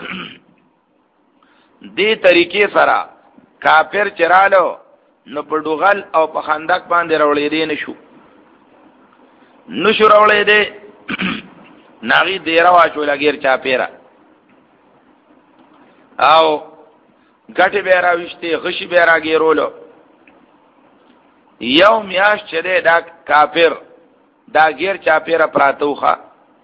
دې طریقې سره کافر چرالو نو په ډوغل او په خندق باندې راولې دي نشو نشو راولې دي ناغي دیره واچو لګیر چا پیرا او ګټه به راوښتي غشي به راګیرولو یو میاش چې دا کافر دا غیر چا پیرا پراتوخه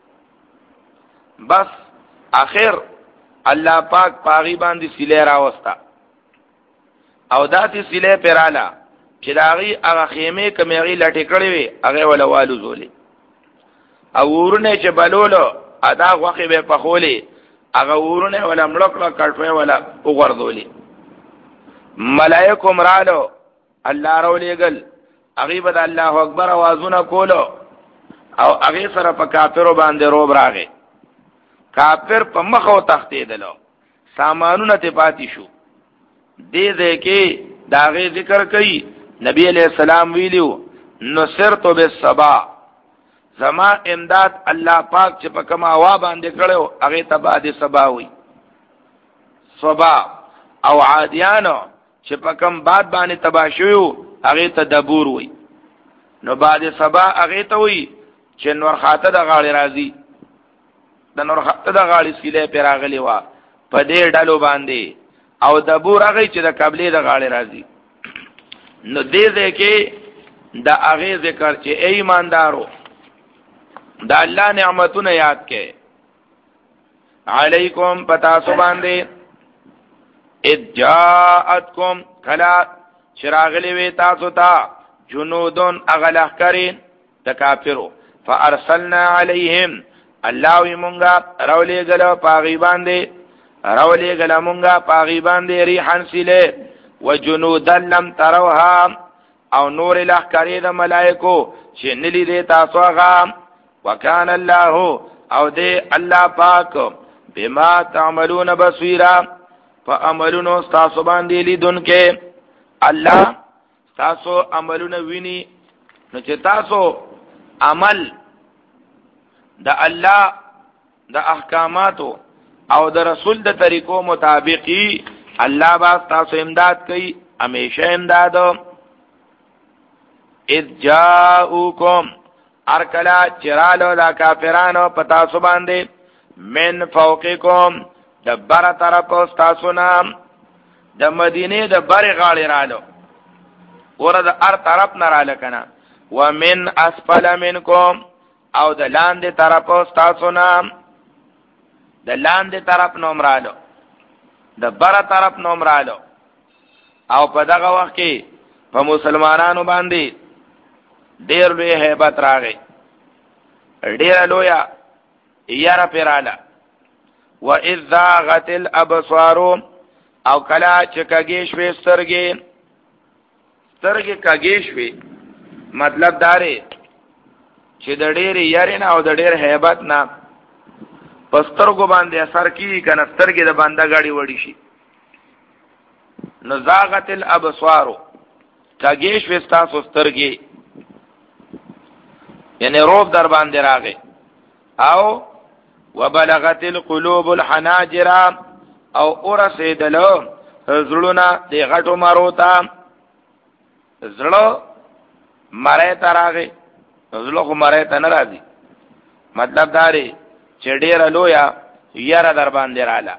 بس اخر الله پاک پاغي باندې سیله راوستا او داسې سیله پراله چې داغي هغه خیمه کمیغي لټې کړې وي هغه ولا والو زولي او ورونه چې بلولو ادا غوخي به پخولي هغه ورونه ولا ملکړه کټوي ولا وګرځولي ملائکه مرالو الله رولېګل هغه به الله اکبر आवाजونه کولو او هغه سره په کافرو باندې روب راغی کافر په مخ او تختیدلو سامانونه ته پاتې شو دې دې کې داغه ذکر کوي نبی علیہ السلام ویلو نصرت بالصبا زما امداد الله پاک چې په کما وا باندې کړو هغه تبا دې صبا وي صبا او عادیانو چې په کم باد باندې تبا شو هغه تدبور وي نو بعد صبا هغه ته وي چې نور خاطه د غاړي راځي د نور خاطه د غاړي سیله پیراغلی وا په دې ډلو باندې او دبور هغه چې د قبلې د غاړي راځي نو دې دې کې د هغه ذکر چې ای ایماندارو د الله نعمتونه یاد کړئ علیکم پتا سو باندې اذ جاءتکم کلا چراغلی وی تاسو ته جنودون اغلح کرین تکافرو فارسلنا علیهم الله وی مونږه راولې غلو پاغي باندې راولې غلا مونږه پاغي باندې ریحان سیله وجنودا لم تروها او نور لخرې د ملائکو چې نلی دې تاسو هغه وکانه الله او دې الله پاک بما تعملون بصیرا فعملونو تاسو باندې لیدونکې الله تاسو عملونه ویني نو چې تاسو عمل د الله د احکاماتو او د رسول د طریقو مطابقي الله با تاسو امداد کوي همیشه امداد اذ جاءوکم ارکلا چرالو دا کافرانو پتا سو باندې من فوقکم د بر طرف تاسو نام د مدینه د بر غاړي رالو ورته ار طرف نه رااله کنه ومن اسفل منکم او د لاندې طرف تاسو نام د لاندې طرف نوم رالو د بر طرف نوم رالو او په دغه وخت کې په مسلمانانو باندې ډېر لوی hebat راغی ډېر لوی یاره پیراله و اذ ذاغت الابصار او کلا چې کګې شوي سترګې سترګې کګې شوي مطلب داري چې د ډېر یاره نه او د ډېر hebat نه پسترګو باندې اثر کی کنه سترګې د باندې غاړي وړي شي نزاغت الابصار کګې شوي تاسو سترګې یعنی روب در باندې راغی او وبلغت القلوب الحناجر او ورسیدلو زړونه د غټو مارو ته زړه مړی ته راغی زړه خو مړی ته نه راځي مطلب دا دی چې ډېره لویه یاره در باندې رااله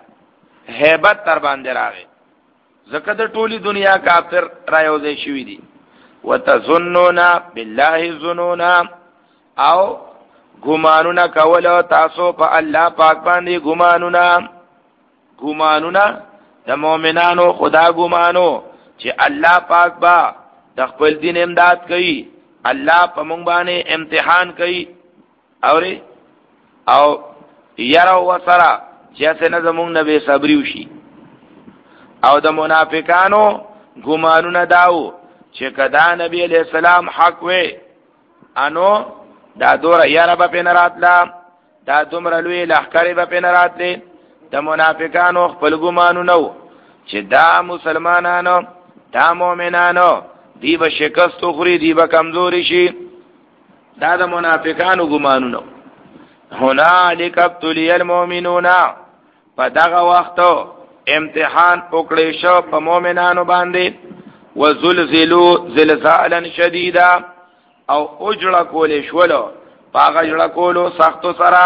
hebat در باندې راغی ځکه د ټولي دنیا کافر را یوځای شوي دي وتظنون بالله الظنون او ګمانونه کول تاسو په الله پاک باندې ګمانونه ګمانونه د مؤمنانو خدا ګمانو چې الله پاک با د خپل دین امداد کوي الله په مونږ باندې امتحان کوي اوري او یرا وسرا چې څنګه زمونږ نبی صبري وشي او د منافقانو ګمانونه داو چې کدا نبی علیہ السلام حق وې انو دا دور یاره به پین راتلا دا دومره لوی لخکری به پین راتلی د منافقانو خپل ګمانو نو چې دا مسلمانانو دا مؤمنانو دی به شکست خوري دی به کمزوري شي دا د منافقانو ګمانو نو هنالک ابتلی المؤمنون په دغه وخت امتحان وکړی شو په مؤمنانو باندې وزلزلوا زلزالا شدیدا او اجړه کولې شولو پاغه جړه کولو سختو سره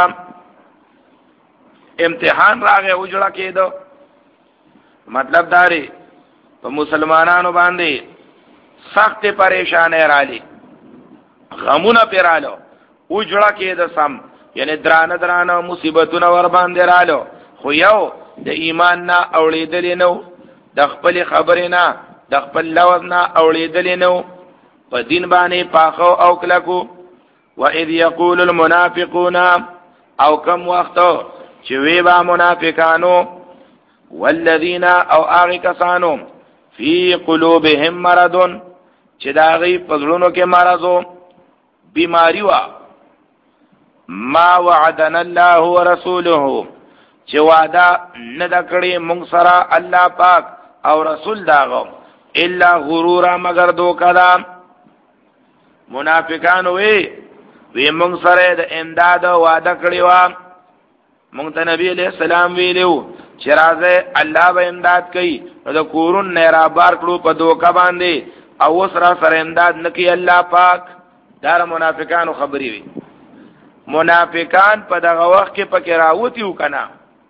امتحان راغی اجړه کېدو مطلب داري په مسلمانانو باندې سخت پریشانه رالی غمونه پیرالو اجړه کېد سم یعنی درانه درانه مصیبتونه ور باندې رالو خو یو د ایمان نه اوړېدل نو د خپل خبرې نه د خپل لوز نه اوړېدل نو په دین باندې پاخو او کلکو و اذ یقول المنافقون او کم وخت چې وی با منافقانو والذین او هغه کسانو فی قلوبهم مرض چې داغي پزړونو کې مرضو بیماری وا ما وعدنا الله ورسوله چې وعده نه د کړي مونږ سره الله پاک او رسول داغو الا غرورا مگر دوکا دا منافقان وی وی مونږ سره د امداد وعده کړی و مونږ ته نبی علیہ السلام ویلو چې راځه الله به امداد کوي نو د کورون نه را بار کړو په دوکا باندې او سره سره امداد نکي الله پاک دا منافقانو خبري وي منافقان په دغه وخت کې پکې راوتی وکنا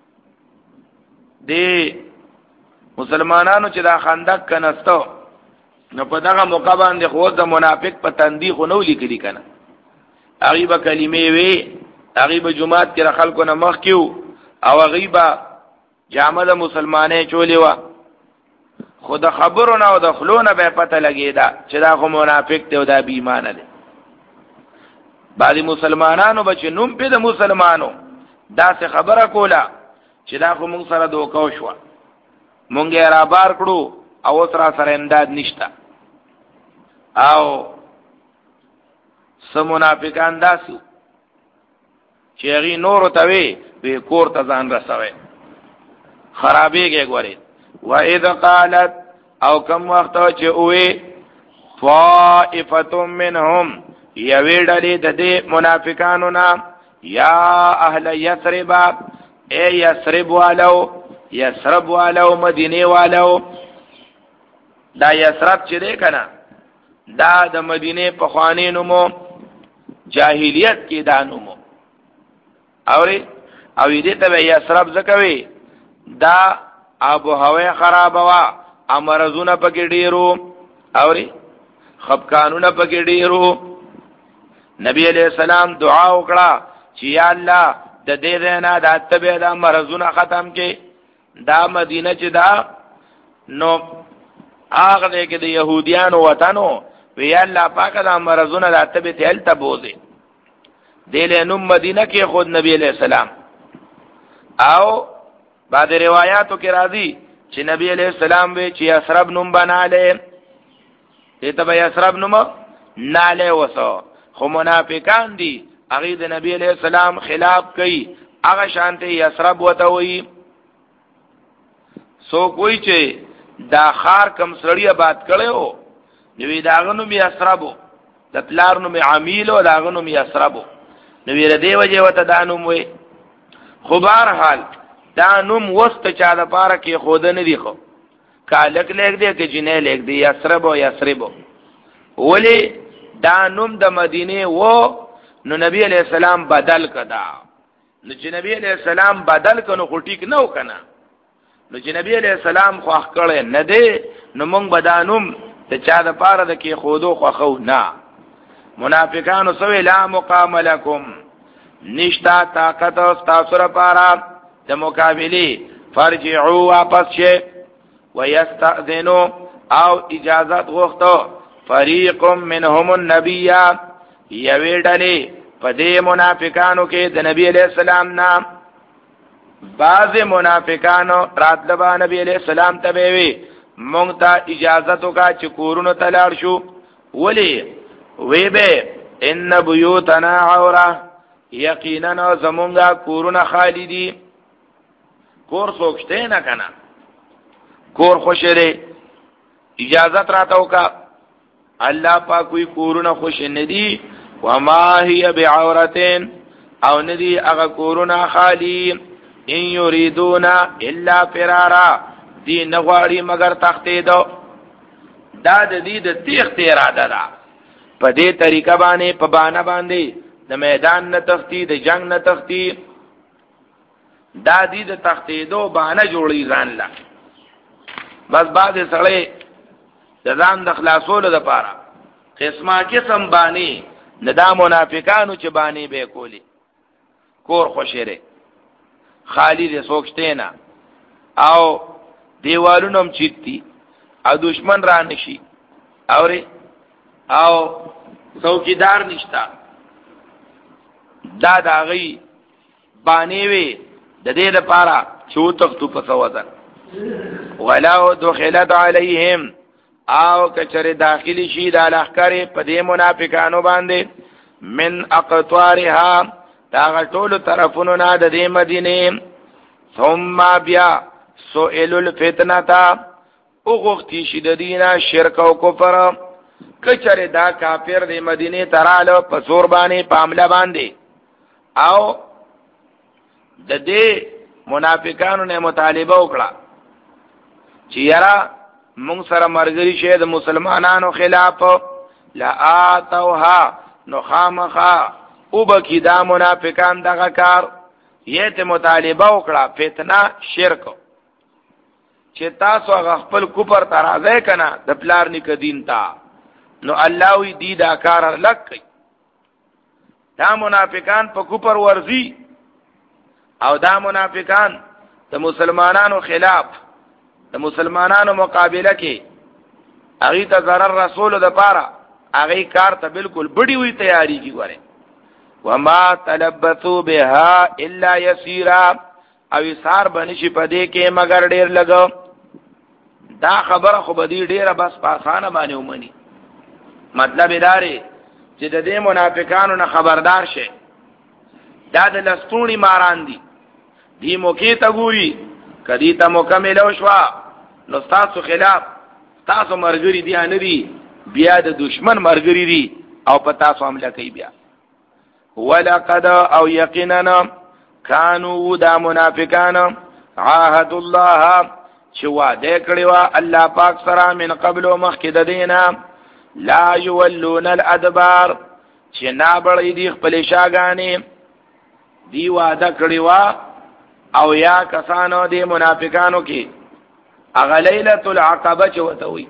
دی مسلمانانو چې دا خندق کنهستو نو په دغه موقع باندې خو د منافق په تندیخ نو لیکلی کنه غیبه کلمې وی غیبه جمعات کې خلکو نه مخ کیو او غیبه جامه د مسلمانې چولې وا خود خبرونه او د خلونه به پته لګیدا چې دا خو منافق ته او دا بې ایمان دی بعضی مسلمانانو بچ نوم په د مسلمانانو دا څه خبره کوله چې دا خو موږ سره دوکاو شو مونږ یې را بار کړو او سره سره امداد نشتا او سم منافقان داسو چې هغه نور ته وی په کور ته ځان رسوي خرابېږي ګوري و اذا قالت او کم وخت چې اوې طائفه منهم یوی ډلې د دې منافقانو نام یا اهل یثرب اے یثرب والو یثرب والو مدینه والو دا یثرب چې دی کنه دا د مدینه په خوانی نومو جاهلیت کې دا نومو اوري او دې ته یثرب زکوي دا ابو هوا خراب وا امرزونه پکې ډیرو اوري خپکانونه پکې ډیرو نبی علیہ السلام دعا وکړه چې یا الله د دې نه د اتبه د مرزونه ختم کې دا مدینه چې دا نو هغه دې کې د يهوديانو وطنو وی الله پاک دا مرزونه د اتبه تل تبوزي دله نو مدینه کې خود نبی علیہ السلام او بعد روایتو کې راځي چې نبی علیہ السلام وی چې اسرب نوم بناله دې ته به اسرب نوم ناله وسو خو منافقان دي هغه د نبی علیہ السلام خلاف کوي هغه شانته یسرب وته وي سو کوئی چې دا خار کم سړی آباد کړو نو داغه نو می یسربو د پلار نو می عمیل او داغه نو می یسربو نو ویره دی وجه وته دانوم وي خو بهر حال دا نوم وست چا د پاره کې خود نه دی خو کالک لیک دی کې جنې لیک دی یسربو یسربو ولی دا نوم د مدینه وو نو نبی علیہ السلام بدل کدا نو چې نبی علیہ السلام بدل کنو خو ټیک نه وکنه نو چې نبی علیہ السلام خو اخ کړي نه دی نو مونږ بدانوم ته چا د پاره د کې خودو خو نه. منافقانو سوی لا مقام لکم نشتا طاقت استاسو لپاره د مقابله، فرجعوا واپس شه، ويستأذنوا او اجازت غوښتو فریق منهم النبي یوی ډلې په دې منافقانو کې د نبی علیہ السلام نام. بعض منافقانو راتلبا نبی علیہ السلام ته وی مونږ ته اجازت وکا چې کورونو ته لاړ شو. ولی وی به ان بیوتنا عوره، یقینا زمونږه کورونه خالی دي. کور سوکشته نه کنه، کور خوشره اجازت راته وکا. الله پاک کوئی کورونه خوش نه دي. وما هي بعورتين او ندي هغه کورونه خالی. ان یریدون الا فرارا، دی نغواړي مگر تختیدو. دا د دې د تیخت اراده ده. په دې طریقه باندې په باندې باندې د میدان نه تختی، د جنگ نه تختی. دا دې د تختیدو باندې جوړی ځان لا. بس بعد سړی د ځان د خلاصولو لپاره قسمه قسم باندې ندا منافقانو چې باندې به کولی. کور خوشره خالی دې سوکشته نه او دیوالونو هم چیتی او دشمن را نشي اوره او څوکیدار نشتا. دا دا غي باندې وي د دې لپاره چې وتختو په سوادن. ولو دخلت عليهم او کچره داخلي شي د لخرې په دې منافقانو باندې من اقطارها دا ټول طرفونو نه د دې مدینه. ثم بیا سئل الفتنه او غوښتي شي د دینه شرک او کفر. کچره دا کافر د مدینه تراله په زور باندې پامله باندې او د دې منافقانو نه مطالبه وکړه چې یاره مونږ سره مرګري شه د مسلمانانو خلاف لا اتوها نو خامخا او بکی دا منافقان دغه کار. یې ته مطالبه وکړه فتنه شرک چې تاسو هغه خپل کوپر ترازه کنه د پلار نیک دین تا نو الله وی دی دا کار لکې. دا منافقان په کوپر ورزي او دا منافقان د مسلمانانو خلاف د مسلمانانو مقابله کې هغه ته ضرر رسول د پاره هغه کار ته بالکل بڑی وی تیاری کی غره. وما تلبثوا بها الا يسيرا او سار بنشي پدې کې مگر ډیر لګو. دا خبره خو بدی ډیره بس پاسانه باندې ومني. مطلب ادارې چې د دې منافقانو نه خبردار شه. دا د لستونی ماران دي. دی موقع ته ګوري کدی ته مکمل او شوا نو تاسو خلاف تاسو مرګري دي نه دي، بیا د دشمن مرګري دي او په تاسو حمله کوي. بیا ولقد او یقینا کانوا دا منافقان عهد الله چې وعده کړی و الله پاک سره من قبل او مخکې د دینه لا یولون الادبار چې نه بړې دي خپل شاګانې. دی وعده کړی و او یا کسانو دی منافقانو کې اغه لیلۃ العقبه چوتوي.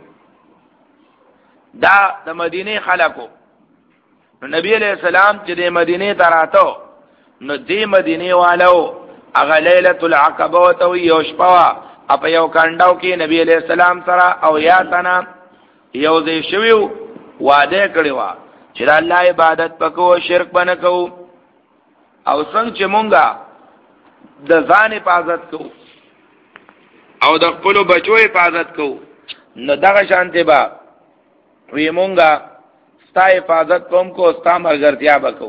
دا د مدینه خلکو نبی علیہ السلام چې د مدینه تراتو نو دی مدینه والو اغه لیلۃ العقبه وتوي یو شپه اپ یو کانډاو کې نبی علیہ السلام سره او یا تنا یو ځای شویو وعده کړی و چې الله عبادت پکو شرک باندې کو او څنګه چې مونږه د ځان حفاظت کو او د خپل بچو حفاظت کو نو دغه شانته با وی مونږه ستا حفاظت کوم کو ستا مرګرتیا بکو.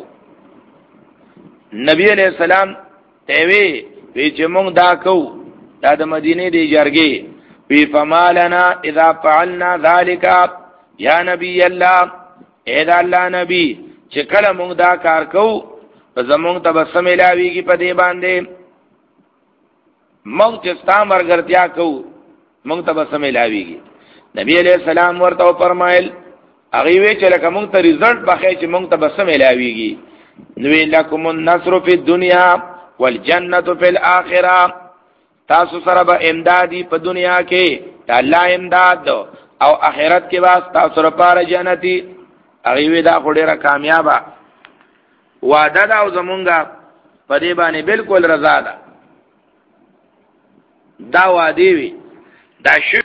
نبی علیہ السلام ته وی وی چې مونږ دا کو دا د مدینه دی جرګي وی فمالنا اذا فعلنا ذلك یا نبی الله اے دا الله نبی چې کله مونږ دا کار کو زمونږ تبسم الهیږي په دې باندې مونږ چې ستا مرګرتیا کو مونږ تبسم الهیږي. نبی علیہ السلام ورته فرمایل هغه وی چې لکه مونږ ته رزلټ بخې چې مونږ تبسم الهیږي. نو لکم النصر فی الدنیا والجنه فی الاخره. تاسو سره به امدادی په دنیا کې د الله امداد او اخرت کې واس تاسو لپاره جنتی هغه وی دا خډيره کامیابه وعده دا او زمونږه په دې باندې بالکل رضا ده دا وادي وی دا